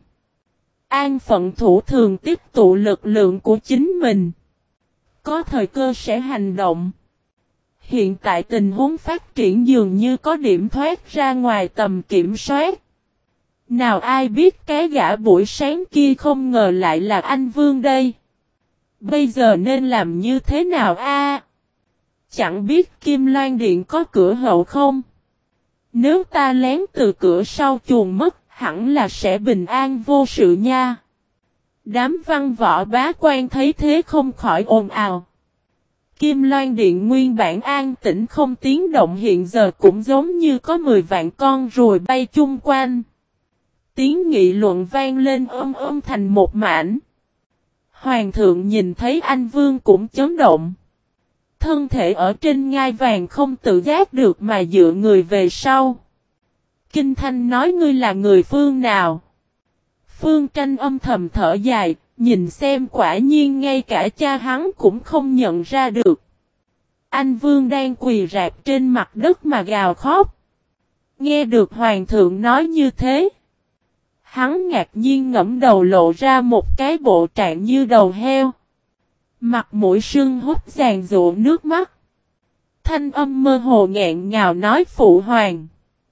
An Phận Thủ thường tiếp tụ lực lượng của chính mình. Có thời cơ sẽ hành động. Hiện tại tình huống phát triển dường như có điểm thoát ra ngoài tầm kiểm soát. Nào ai biết cái gã buổi sáng kia không ngờ lại là anh Vương đây. Bây giờ nên làm như thế nào a? Chẳng biết Kim Loan Điện có cửa hậu không? Nếu ta lén từ cửa sau chuồn mất, hẳn là sẽ bình an vô sự nha. Đám văn võ bá quan thấy thế không khỏi ồn ào. Kim Loan Điện nguyên bản an tĩnh không tiếng động, hiện giờ cũng giống như có 10 vạn con ruồi bay chung quanh. Tiếng nghị luận vang lên thành một mảnh. Hoàng thượng nhìn thấy anh Vương cũng chấn động. Thân thể ở trên ngai vàng không tự giác được mà dựa người về sau. Kinh Thanh nói, ngươi là người phương nào? Phương Tranh âm thầm thở dài, nhìn xem quả nhiên ngay cả cha hắn cũng không nhận ra được. Anh Vương đang quỳ rạp trên mặt đất mà gào khóc. Nghe được Hoàng thượng nói như thế. Hắn ngạc nhiên ngẫm đầu lộ ra một cái bộ trạng như đầu heo. Mặt mũi sưng húp giàn rụa nước mắt. Thanh âm mơ hồ nghẹn ngào nói, phụ hoàng.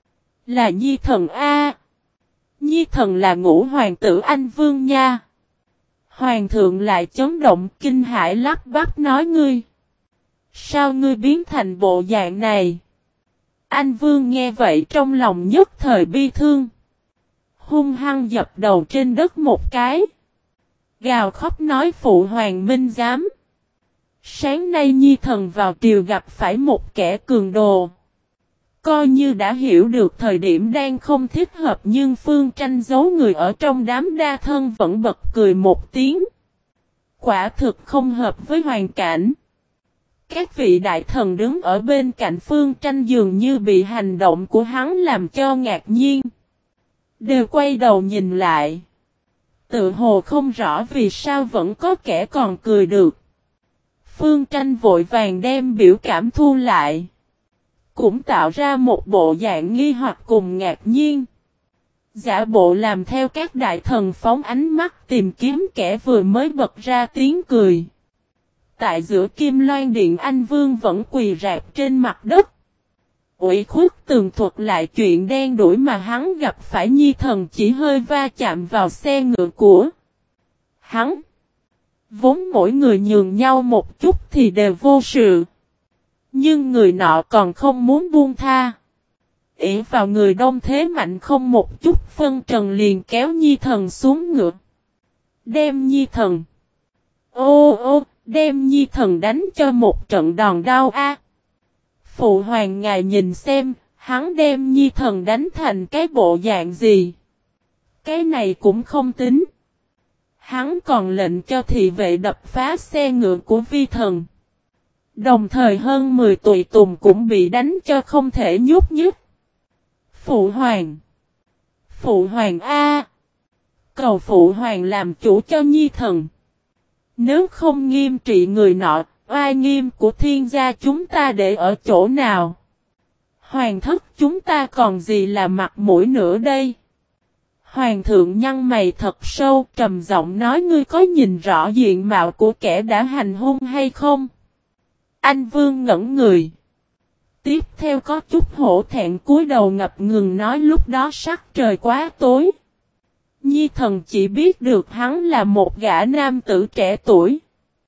Là Nhi thần A. Nhi thần là Ngũ hoàng tử Anh Vương nha. Hoàng thượng lại chấn động kinh hãi lắp bắp nói, ngươi. Sao ngươi biến thành bộ dạng này? Anh Vương nghe vậy trong lòng nhất thời bi thương. Hung hăng dập đầu trên đất một cái. Gào khóc nói, phụ hoàng minh giám. Sáng nay Nhi thần vào triều gặp phải một kẻ cường đồ. Coi như đã hiểu được thời điểm đang không thích hợp, nhưng Phương Tranh giấu người ở trong đám đa thân vẫn bật cười một tiếng. Quả thực không hợp với hoàn cảnh. Các vị đại thần đứng ở bên cạnh Phương Tranh dường như bị hành động của hắn làm cho ngạc nhiên. Đều quay đầu nhìn lại. Tự hồ không rõ vì sao vẫn có kẻ còn cười được. Phương Tranh vội vàng đem biểu cảm thu lại. Cũng tạo ra một bộ dạng nghi hoặc cùng ngạc nhiên. Giả bộ làm theo các đại thần phóng ánh mắt tìm kiếm kẻ vừa mới bật ra tiếng cười. Tại giữa Kim Loan Điện, anh Vương vẫn quỳ rạp trên mặt đất. Ủy khuất tường thuật lại chuyện đen đủi mà hắn gặp phải. Nhi thần chỉ hơi va chạm vào xe ngựa của hắn. Vốn mỗi người nhường nhau một chút thì đều vô sự. Nhưng người nọ còn không muốn buông tha. Ỷ vào người đông thế mạnh không một chút phân trần liền kéo Nhi thần xuống ngựa. Đem Nhi thần. Đem Nhi thần đánh cho một trận đòn đau a. Phụ hoàng ngài nhìn xem, hắn đem Nhi thần đánh thành cái bộ dạng gì. Cái này cũng không tính. Hắn còn lệnh cho thị vệ đập phá xe ngựa của vi thần. Đồng thời hơn 10 tùy tùng cũng bị đánh cho không thể nhúc nhích. Phụ hoàng! Phụ hoàng A! Cầu phụ hoàng làm chủ cho nhi thần. Nếu không nghiêm trị người nọ, oai nghiêm của thiên gia chúng ta để ở chỗ nào? Hoàng thất chúng ta còn gì là mặt mũi nữa đây? Hoàng thượng nhăn mày thật sâu, trầm giọng nói: ngươi có nhìn rõ diện mạo của kẻ đã hành hung hay không? Anh Vương ngẩn người. Tiếp theo có chút hổ thẹn cúi đầu ngập ngừng nói: lúc đó sắc trời quá tối. Nhi thần chỉ biết được hắn là một gã nam tử trẻ tuổi.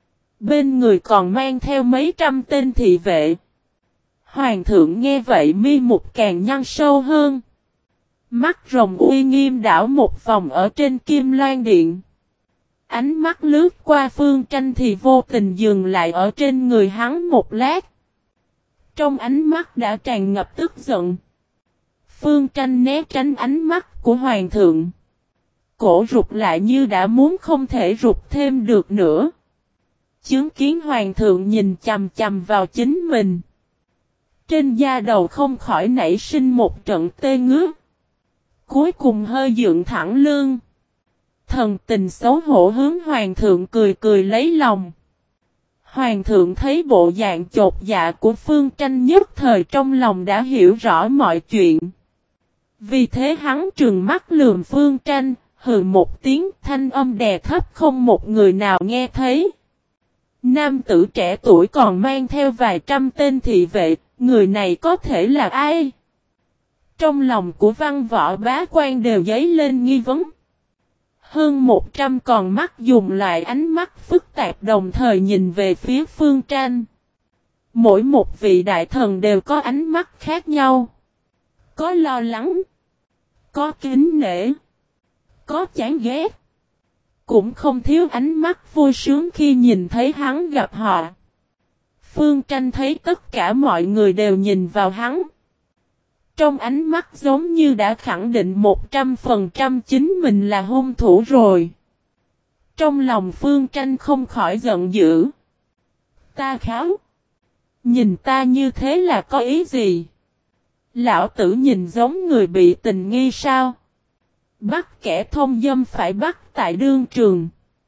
Bên người còn mang theo mấy trăm tên thị vệ. Hoàng thượng nghe vậy mi mục càng nhăn sâu hơn. Mắt rồng uy nghiêm đảo một vòng ở trên Kim Loan Điện. Ánh mắt lướt qua Phương Tranh thì vô tình dừng lại ở trên người hắn một lát. Trong ánh mắt đã tràn ngập tức giận. Phương Tranh né tránh ánh mắt của Hoàng thượng. Cổ rụt lại như đã muốn không thể rụt thêm được nữa. Chứng kiến Hoàng thượng nhìn chằm chằm vào chính mình. Trên da đầu không khỏi nảy sinh một trận tê ngứa. Cuối cùng hơi dựng thẳng lưng. Thần tình xấu hổ hướng Hoàng thượng cười cười lấy lòng. Hoàng thượng thấy bộ dạng chột dạ của Phương Tranh nhất thời trong lòng đã hiểu rõ mọi chuyện. Vì thế hắn trừng mắt lườm Phương Tranh, hừ một tiếng, thanh âm đè thấp không một người nào nghe thấy. Nam tử trẻ tuổi còn mang theo vài trăm tên thị vệ, người này có thể là ai? Trong lòng của Văn Võ Bá Quan đều dấy lên nghi vấn. Hơn 100 con mắt dùng lại ánh mắt phức tạp đồng thời nhìn về phía Phương Tranh. Mỗi một vị đại thần đều có ánh mắt khác nhau. Có lo lắng, có kính nể, có chán ghét. Cũng không thiếu ánh mắt vui sướng khi nhìn thấy hắn gặp họ. Phương Tranh thấy tất cả mọi người đều nhìn vào hắn. Trong ánh mắt giống như đã khẳng định 100% chính mình là hung thủ rồi. Trong lòng Phương Tranh không khỏi giận dữ. Ta kháo. Nhìn ta như thế là có ý gì? Lão tử nhìn giống người bị tình nghi sao? Bắt kẻ thông dâm phải bắt tại đương trường.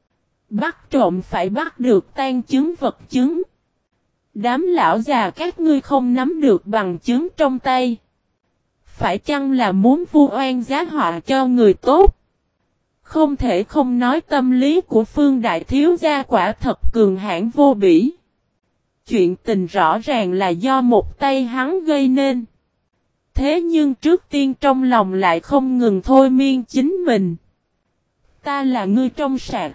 Bắt trộm phải bắt được tang chứng vật chứng. Đám lão già các ngươi không nắm được bằng chứng trong tay. Phải chăng là muốn vu oan giá họa cho người tốt? Không thể không nói tâm lý của Phương Đại Thiếu Gia quả thật cường hãn vô bỉ. Chuyện tình rõ ràng là do một tay hắn gây nên. Thế nhưng trước tiên trong lòng lại không ngừng thôi miên chính mình. Ta là người trong sạch.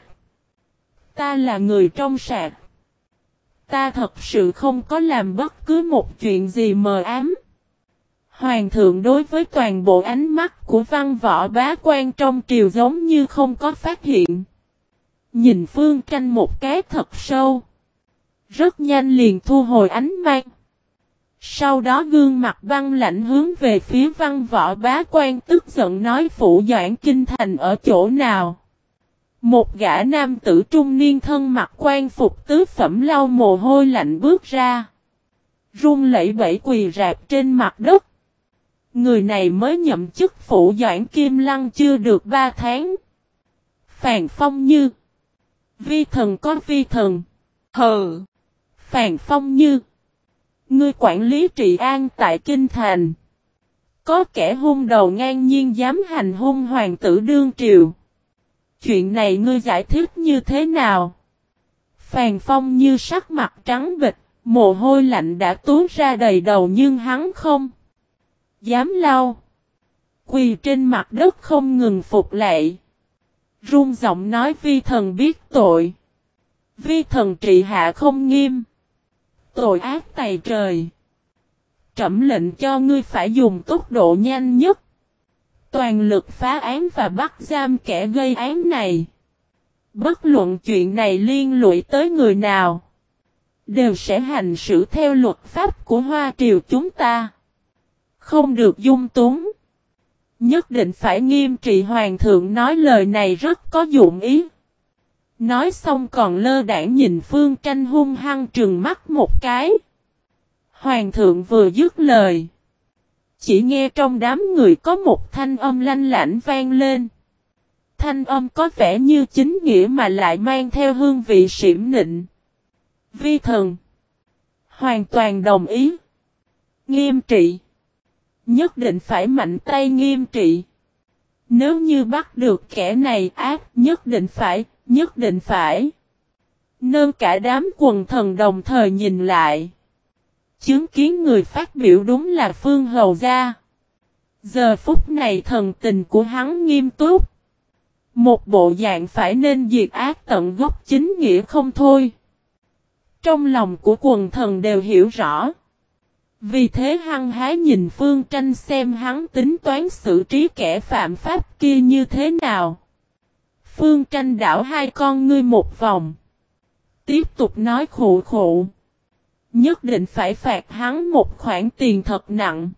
Ta là người trong sạch. Ta thật sự không có làm bất cứ một chuyện gì mờ ám. Hoàng thượng đối với toàn bộ ánh mắt của Văn Võ Bá Quan trong triều giống như không có phát hiện. Nhìn Phương Tranh một cái thật sâu. Rất nhanh liền thu hồi ánh mắt. Sau đó gương mặt băng lạnh hướng về phía Văn Võ Bá Quan tức giận nói: Phủ Doãn Kinh Thành ở chỗ nào? Một gã nam tử trung niên thân mặc quan phục tứ phẩm lau mồ hôi lạnh bước ra. Run lẩy bẩy quỳ rạp trên mặt đất. Người này mới nhậm chức Phủ Doãn Kim Lăng chưa được 3 tháng. Phàn Phong Như. Vi thần có vi thần. Hừ. Phàn Phong Như. Ngươi quản lý trị an tại Kinh Thành. Có kẻ hung đầu ngang nhiên dám hành hung hoàng tử đương triều. Chuyện này ngươi giải thích như thế nào? Phàn Phong Như sắc mặt trắng bệch, mồ hôi lạnh đã túa ra đầy đầu nhưng hắn không dám lau. Quỳ trên mặt đất không ngừng phục lạy. Run giọng nói: vi thần biết tội. Vi thần trị hạ không nghiêm. Tội ác tày trời. Trẫm lệnh cho ngươi phải dùng tốc độ nhanh nhất. Toàn lực phá án và bắt giam kẻ gây án này. Bất luận chuyện này liên lụy tới người nào. Đều sẽ hành xử theo luật pháp của Hoa Triều chúng ta. Không được dung túng. Nhất định phải nghiêm trị. Hoàng thượng nói lời này rất có dụng ý. Nói xong còn lơ đãng nhìn Phương Tranh hung hăng trừng mắt một cái. Hoàng thượng vừa dứt lời. Chỉ nghe trong đám người có một thanh âm lanh lảnh vang lên. Thanh âm có vẻ như chính nghĩa mà lại mang theo hương vị xỉm nịnh. Vi thần. Hoàn toàn đồng ý. Nghiêm trị. Nhất định phải mạnh tay nghiêm trị. Nếu như bắt được kẻ này ác, nhất định phải. Nên cả đám quần thần đồng thời nhìn lại. Chứng kiến người phát biểu đúng là Phương Hầu Gia. Giờ phút này thần tình của hắn nghiêm túc. Một bộ dạng phải nên diệt ác tận gốc chính nghĩa không thôi. Trong lòng của quần thần đều hiểu rõ. Vì thế hăng hái nhìn Phương Tranh xem hắn tính toán xử trí kẻ phạm pháp kia như thế nào. Phương Tranh đảo hai con ngươi một vòng. Tiếp tục nói khụ khụ. Nhất định phải phạt hắn một khoản tiền thật nặng.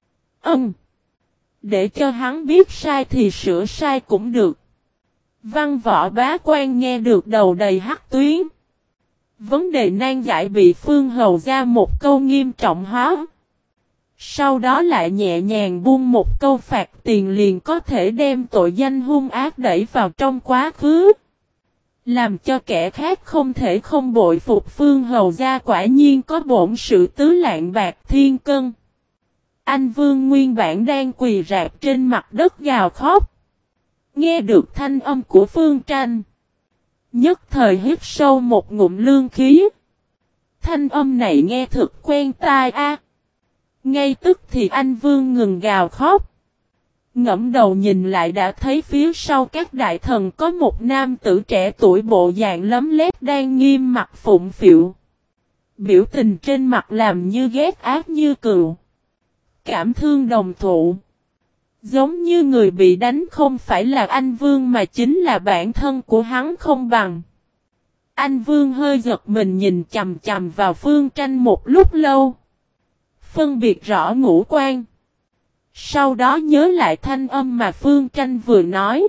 Để cho hắn biết sai thì sửa sai cũng được. Văn Võ Bá Quan nghe được đầu đầy hắc tuyến. Vấn đề nan giải bị Phương Hầu Gia một câu nghiêm trọng hóa. Sau đó lại nhẹ nhàng buông một câu phạt tiền liền có thể đem tội danh hung ác đẩy vào trong quá khứ. Làm cho kẻ khác không thể không bội phục Phương Hầu Gia quả nhiên có bổn sự tứ lạng bạc thiên cân. Anh Vương nguyên bản đang quỳ rạp trên mặt đất gào khóc. Nghe được thanh âm của Phương Tranh. Nhất thời hít sâu một ngụm lương khí. Thanh âm này nghe thực quen tai a. Ngay tức thì anh Vương ngừng gào khóc. Ngẫm đầu nhìn lại đã thấy phía sau các đại thần có một nam tử trẻ tuổi bộ dạng lấm lét đang nghiêm mặt phụng phịu. Biểu tình trên mặt làm như ghét ác như cừu. Cảm thương đồng thụ. Giống như người bị đánh không phải là anh Vương mà chính là bản thân của hắn không bằng. Anh Vương hơi giật mình nhìn chằm chằm vào Phương Tranh một lúc lâu. Phân biệt rõ ngũ quan. Sau đó nhớ lại thanh âm mà Phương Tranh vừa nói.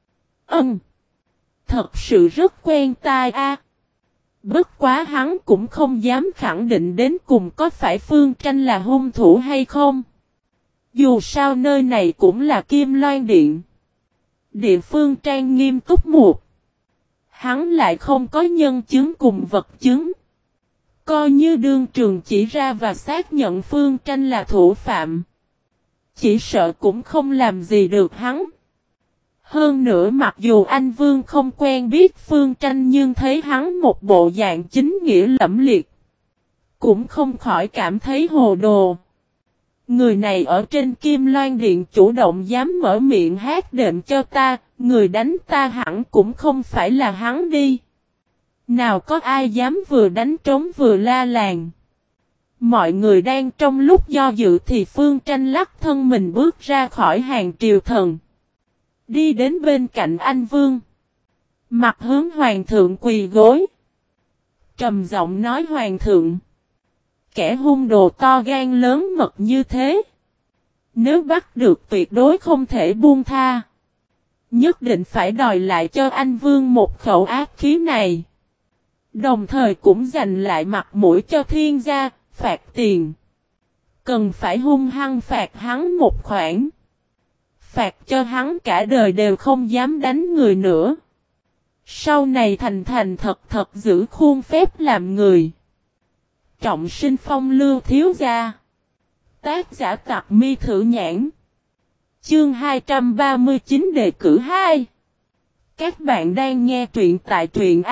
Thật sự rất quen tai a. Bất quá hắn cũng không dám khẳng định đến cùng có phải Phương Tranh là hung thủ hay không. Dù sao nơi này cũng là Kim Loan Điện. Địa phương trang nghiêm túc mục. Hắn lại không có nhân chứng cùng vật chứng. Coi như đương trường chỉ ra và xác nhận Phương Tranh là thủ phạm. Chỉ sợ cũng không làm gì được hắn. Hơn nữa mặc dù anh Vương không quen biết Phương Tranh nhưng thấy hắn một bộ dạng chính nghĩa lẫm liệt. Cũng không khỏi cảm thấy hồ đồ. Người này ở trên Kim Loan Điện chủ động dám mở miệng hát đệm cho ta, người đánh ta hẳn cũng không phải là hắn đi. Nào có ai dám vừa đánh trống vừa la làng. Mọi người đang trong lúc do dự thì Phương Tranh lắc thân mình bước ra khỏi hàng triều thần. Đi đến bên cạnh anh Vương. Mặt hướng hoàng thượng quỳ gối. Trầm giọng nói hoàng thượng. Kẻ hung đồ to gan lớn mật như thế. Nếu bắt được tuyệt đối không thể buông tha. Nhất định phải đòi lại cho anh Vương một khẩu ác khí này. Đồng thời cũng giành lại mặt mũi cho thiên gia, phạt tiền. Cần phải hung hăng phạt hắn một khoản. Phạt cho hắn cả đời đều không dám đánh người nữa. Sau này thành thật giữ khuôn phép làm người. Trọng sinh phong lưu thiếu gia. Tác giả Tặc Mi Thử Nhãn. Chương 239 đề cử 2. Các bạn đang nghe truyện tại truyện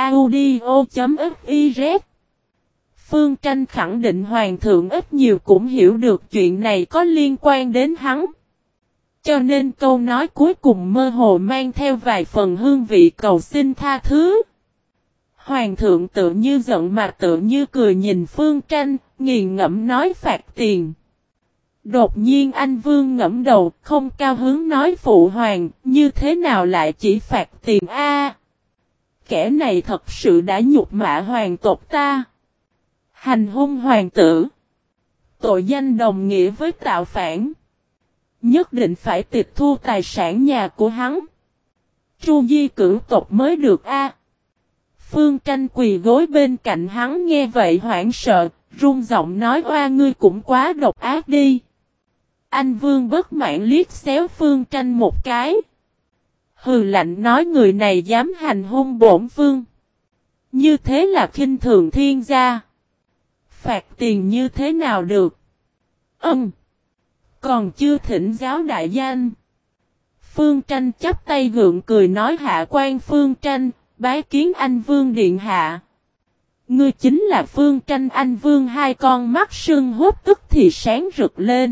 audio.fiz. Phương Tranh khẳng định hoàng thượng ít nhiều cũng hiểu được chuyện này có liên quan đến hắn. Cho nên câu nói cuối cùng mơ hồ mang theo vài phần hương vị cầu xin tha thứ. Hoàng thượng tự như giận mà tự như cười nhìn Phương Tranh, nghiền ngẫm nói phạt tiền. Đột nhiên anh Vương ngẫm đầu, không cao hứng nói phụ hoàng, như thế nào lại chỉ phạt tiền a? Kẻ này thật sự đã nhục mạ hoàng tộc ta. Hành hung hoàng tử. Tội danh đồng nghĩa với tạo phản. Nhất định phải tịch thu tài sản nhà của hắn. Tru di cửu tộc mới được a. Phương Tranh quỳ gối bên cạnh hắn nghe vậy hoảng sợ, run giọng nói oa ngươi cũng quá độc ác đi. Anh Vương bất mãn liếc xéo Phương Tranh một cái. Hừ lạnh nói người này dám hành hung bổn vương. Như thế là khinh thường thiên gia. Phạt tiền như thế nào được? Còn chưa thỉnh giáo đại danh. Phương Tranh chắp tay gượng cười nói hạ quan Phương Tranh, bái kiến anh Vương điện hạ. Ngươi chính là Phương Tranh. Anh Vương hai con mắt sưng húp tức thì sáng rực lên.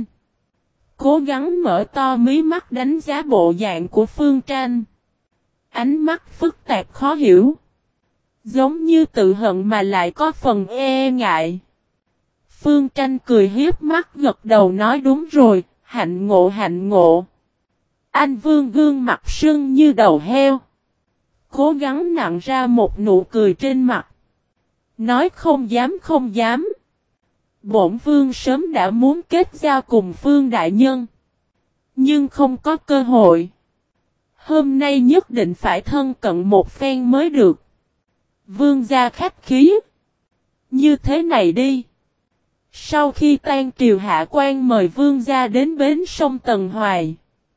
Cố gắng mở to mí mắt đánh giá bộ dạng của Phương Tranh. Ánh mắt phức tạp khó hiểu. Giống như tự hận mà lại có phần e ngại. Phương Tranh cười hiếp mắt gật đầu nói đúng rồi, hạnh ngộ hạnh ngộ. Anh Vương gương mặt sưng như đầu heo. Cố gắng nặn ra một nụ cười trên mặt. Nói không dám không dám. Bổn Vương sớm đã muốn kết giao cùng Phương Đại Nhân. Nhưng không có cơ hội. Hôm nay nhất định phải thân cận một phen mới được. Vương gia khách khí. Như thế này đi. Sau khi tan triều hạ quan mời vương gia đến bến sông Tần Hoài.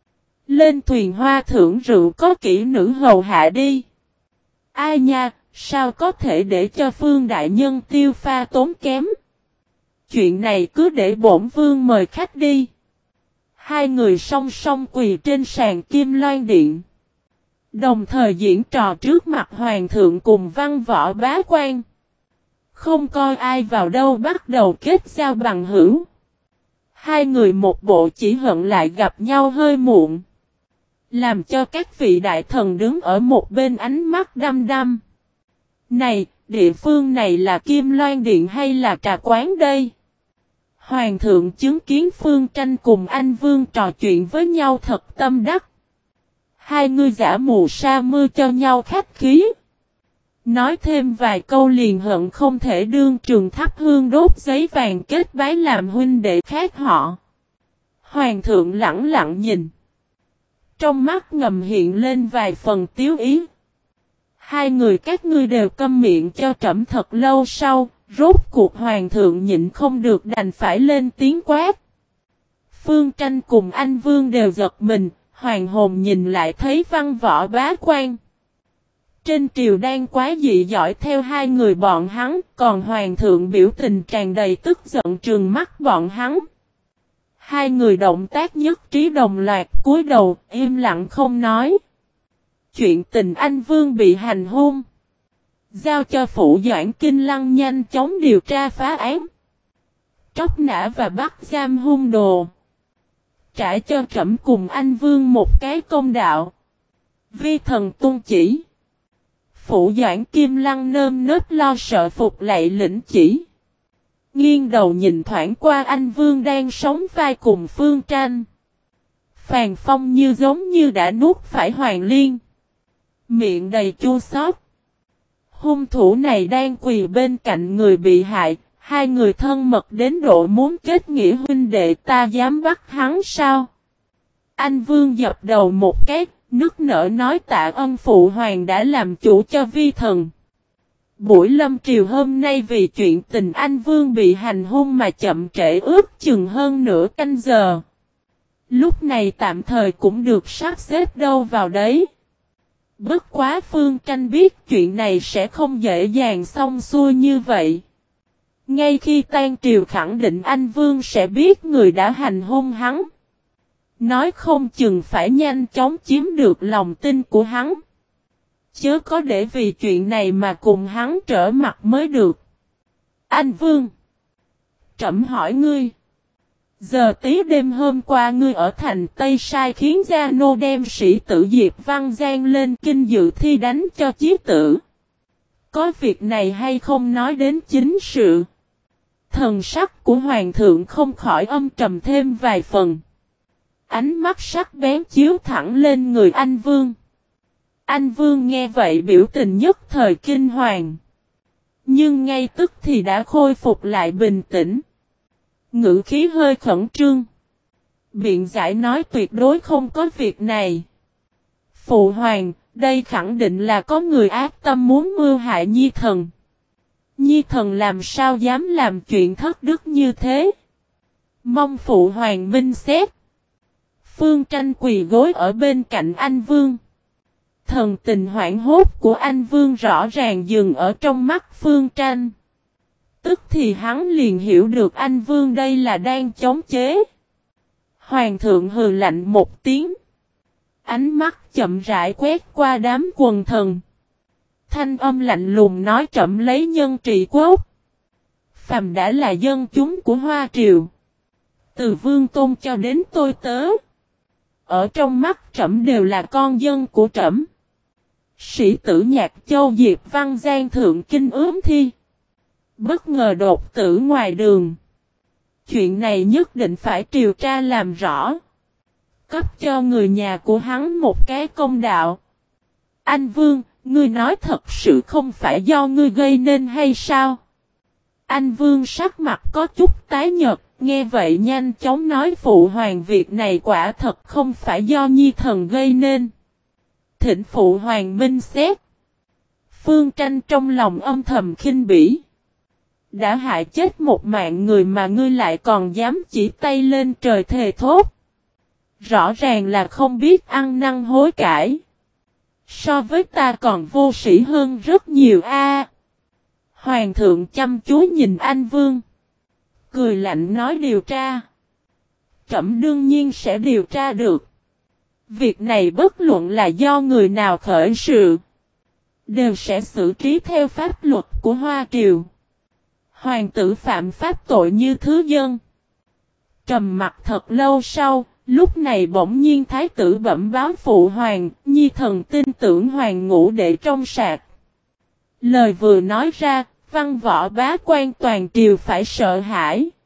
Lên thuyền hoa thưởng rượu có kỹ nữ hầu hạ đi. Ai nha, sao có thể để cho Phương Đại Nhân tiêu pha tốn kém. Chuyện này cứ để bổn vương mời khách đi. Hai người song song quỳ trên sàn Kim Loan Điện. Đồng thời diễn trò trước mặt hoàng thượng cùng văn võ bá quan. Không coi ai vào đâu bắt đầu kết giao bằng hữu. Hai người một bộ chỉ hận lại gặp nhau hơi muộn. Làm cho các vị đại thần đứng ở một bên ánh mắt đăm đăm. Này, địa phương này là Kim Loan Điện hay là trà quán đây? Hoàng thượng chứng kiến Phương Tranh cùng anh Vương trò chuyện với nhau thật tâm đắc. Hai người giả mù sa mưa cho nhau khách khí. Nói thêm vài câu liền hận không thể đương trường thắp hương đốt giấy vàng kết bái làm huynh đệ khác họ. Hoàng thượng lẳng lặng nhìn. Trong mắt ngầm hiện lên vài phần tiếu ý. Hai người các ngươi đều câm miệng cho trẫm thật lâu sau, rốt cuộc hoàng thượng nhịn không được đành phải lên tiếng quát. Phương Tranh cùng anh Vương đều giật mình, hoàng hồn nhìn lại thấy văn võ bá quan. Trên triều đang quá dị dõi theo hai người bọn hắn, còn hoàng thượng biểu tình tràn đầy tức giận trừng mắt bọn hắn. Hai người động tác nhất trí đồng loạt cúi đầu, im lặng không nói. Chuyện tình anh Vương bị hành hung. Giao cho phủ Doãn Kinh Lăng nhanh chóng điều tra phá án. Tróc nã và bắt giam hung đồ. Trả cho trẫm cùng anh Vương một cái công đạo. Vi thần tuân chỉ. Phủ Doãn Kim Lăng nơm nớp lo sợ phục lạy lĩnh chỉ. Nghiêng đầu nhìn thoảng qua anh Vương đang sống vai cùng Phương Tranh. Phàn Phong như giống như đã nuốt phải Hoàng Liên. Miệng đầy chua xót. Hung thủ này đang quỳ bên cạnh người bị hại. Hai người thân mật đến độ muốn kết nghĩa huynh đệ, ta dám bắt hắn sao? Anh Vương dập đầu một cái, nức nở nói tạ ơn phụ hoàng đã làm chủ cho vi thần. Buổi lâm triều hôm nay vì chuyện tình anh Vương bị hành hung mà chậm trễ ước chừng hơn nửa canh giờ. Lúc này tạm thời cũng được sắp xếp đâu vào đấy. Bất quá Phương Tranh biết chuyện này sẽ không dễ dàng xong xuôi như vậy. Ngay khi tan triều khẳng định anh Vương sẽ biết người đã hành hung hắn. Nói không chừng phải nhanh chóng chiếm được lòng tin của hắn. Chớ có để vì chuyện này mà cùng hắn trở mặt mới được. Anh Vương. Trẫm hỏi ngươi. Giờ tí đêm hôm qua ngươi ở thành Tây sai khiến gia nô đem sĩ tử Diệp Văn Giang lên kinh dự thi đánh cho chí tử. Có việc này hay không nói đến chính sự. Thần sắc của hoàng thượng không khỏi âm trầm thêm vài phần. Ánh mắt sắc bén chiếu thẳng lên người anh Vương. Anh Vương nghe vậy biểu tình nhất thời kinh hoàng. Nhưng ngay tức thì đã khôi phục lại bình tĩnh. Ngữ khí hơi khẩn trương. Biện giải nói tuyệt đối không có việc này. Phụ hoàng, đây khẳng định là có người ác tâm muốn mưu hại Nhi thần. Nhi thần làm sao dám làm chuyện thất đức như thế? Mong phụ hoàng minh xét. Phương Tranh quỳ gối ở bên cạnh anh Vương. Thần tình hoảng hốt của anh Vương rõ ràng dừng ở trong mắt Phương Tranh. Tức thì hắn liền hiểu được anh Vương đây là đang chống chế. Hoàng thượng hừ lạnh một tiếng. Ánh mắt chậm rãi quét qua đám quần thần. Thanh âm lạnh lùng nói trẫm lấy nhân trị quốc. Phàm đã là dân chúng của Hoa Triều. Từ Vương Tôn cho đến tôi tớ. Ở trong mắt trẫm đều là con dân của trẫm. Sĩ tử Nhạc Châu Diệp Văn Giang thượng kinh ướm thi. Bất ngờ đột tử ngoài đường. Chuyện này nhất định phải điều tra làm rõ. Cấp cho người nhà của hắn một cái công đạo. Anh Vương, ngươi nói thật sự không phải do ngươi gây nên hay sao? Anh Vương sắc mặt có chút tái nhợt, nghe vậy nhanh chóng nói phụ hoàng việc này quả thật không phải do Nhi thần gây nên. Thỉnh phụ hoàng minh xét. Phương Tranh trong lòng âm thầm khinh bỉ. Đã hại chết một mạng người mà ngươi lại còn dám chỉ tay lên trời thề thốt. Rõ ràng là không biết ăn năn hối cải. So với ta còn vô sĩ hơn rất nhiều a. Hoàng thượng chăm chú nhìn anh Vương. Cười lạnh nói điều tra. Trẫm đương nhiên sẽ điều tra được. Việc này bất luận là do người nào khởi sự. Đều sẽ xử trí theo pháp luật của Hoa Triều. Hoàng tử phạm pháp tội như thứ dân. Trầm mặt thật lâu sau. Lúc này bỗng nhiên thái tử bẩm báo phụ hoàng, Nhi thần tin tưởng hoàng ngũ đệ trong sạch. Lời vừa nói ra, văn võ bá quan toàn triều phải sợ hãi.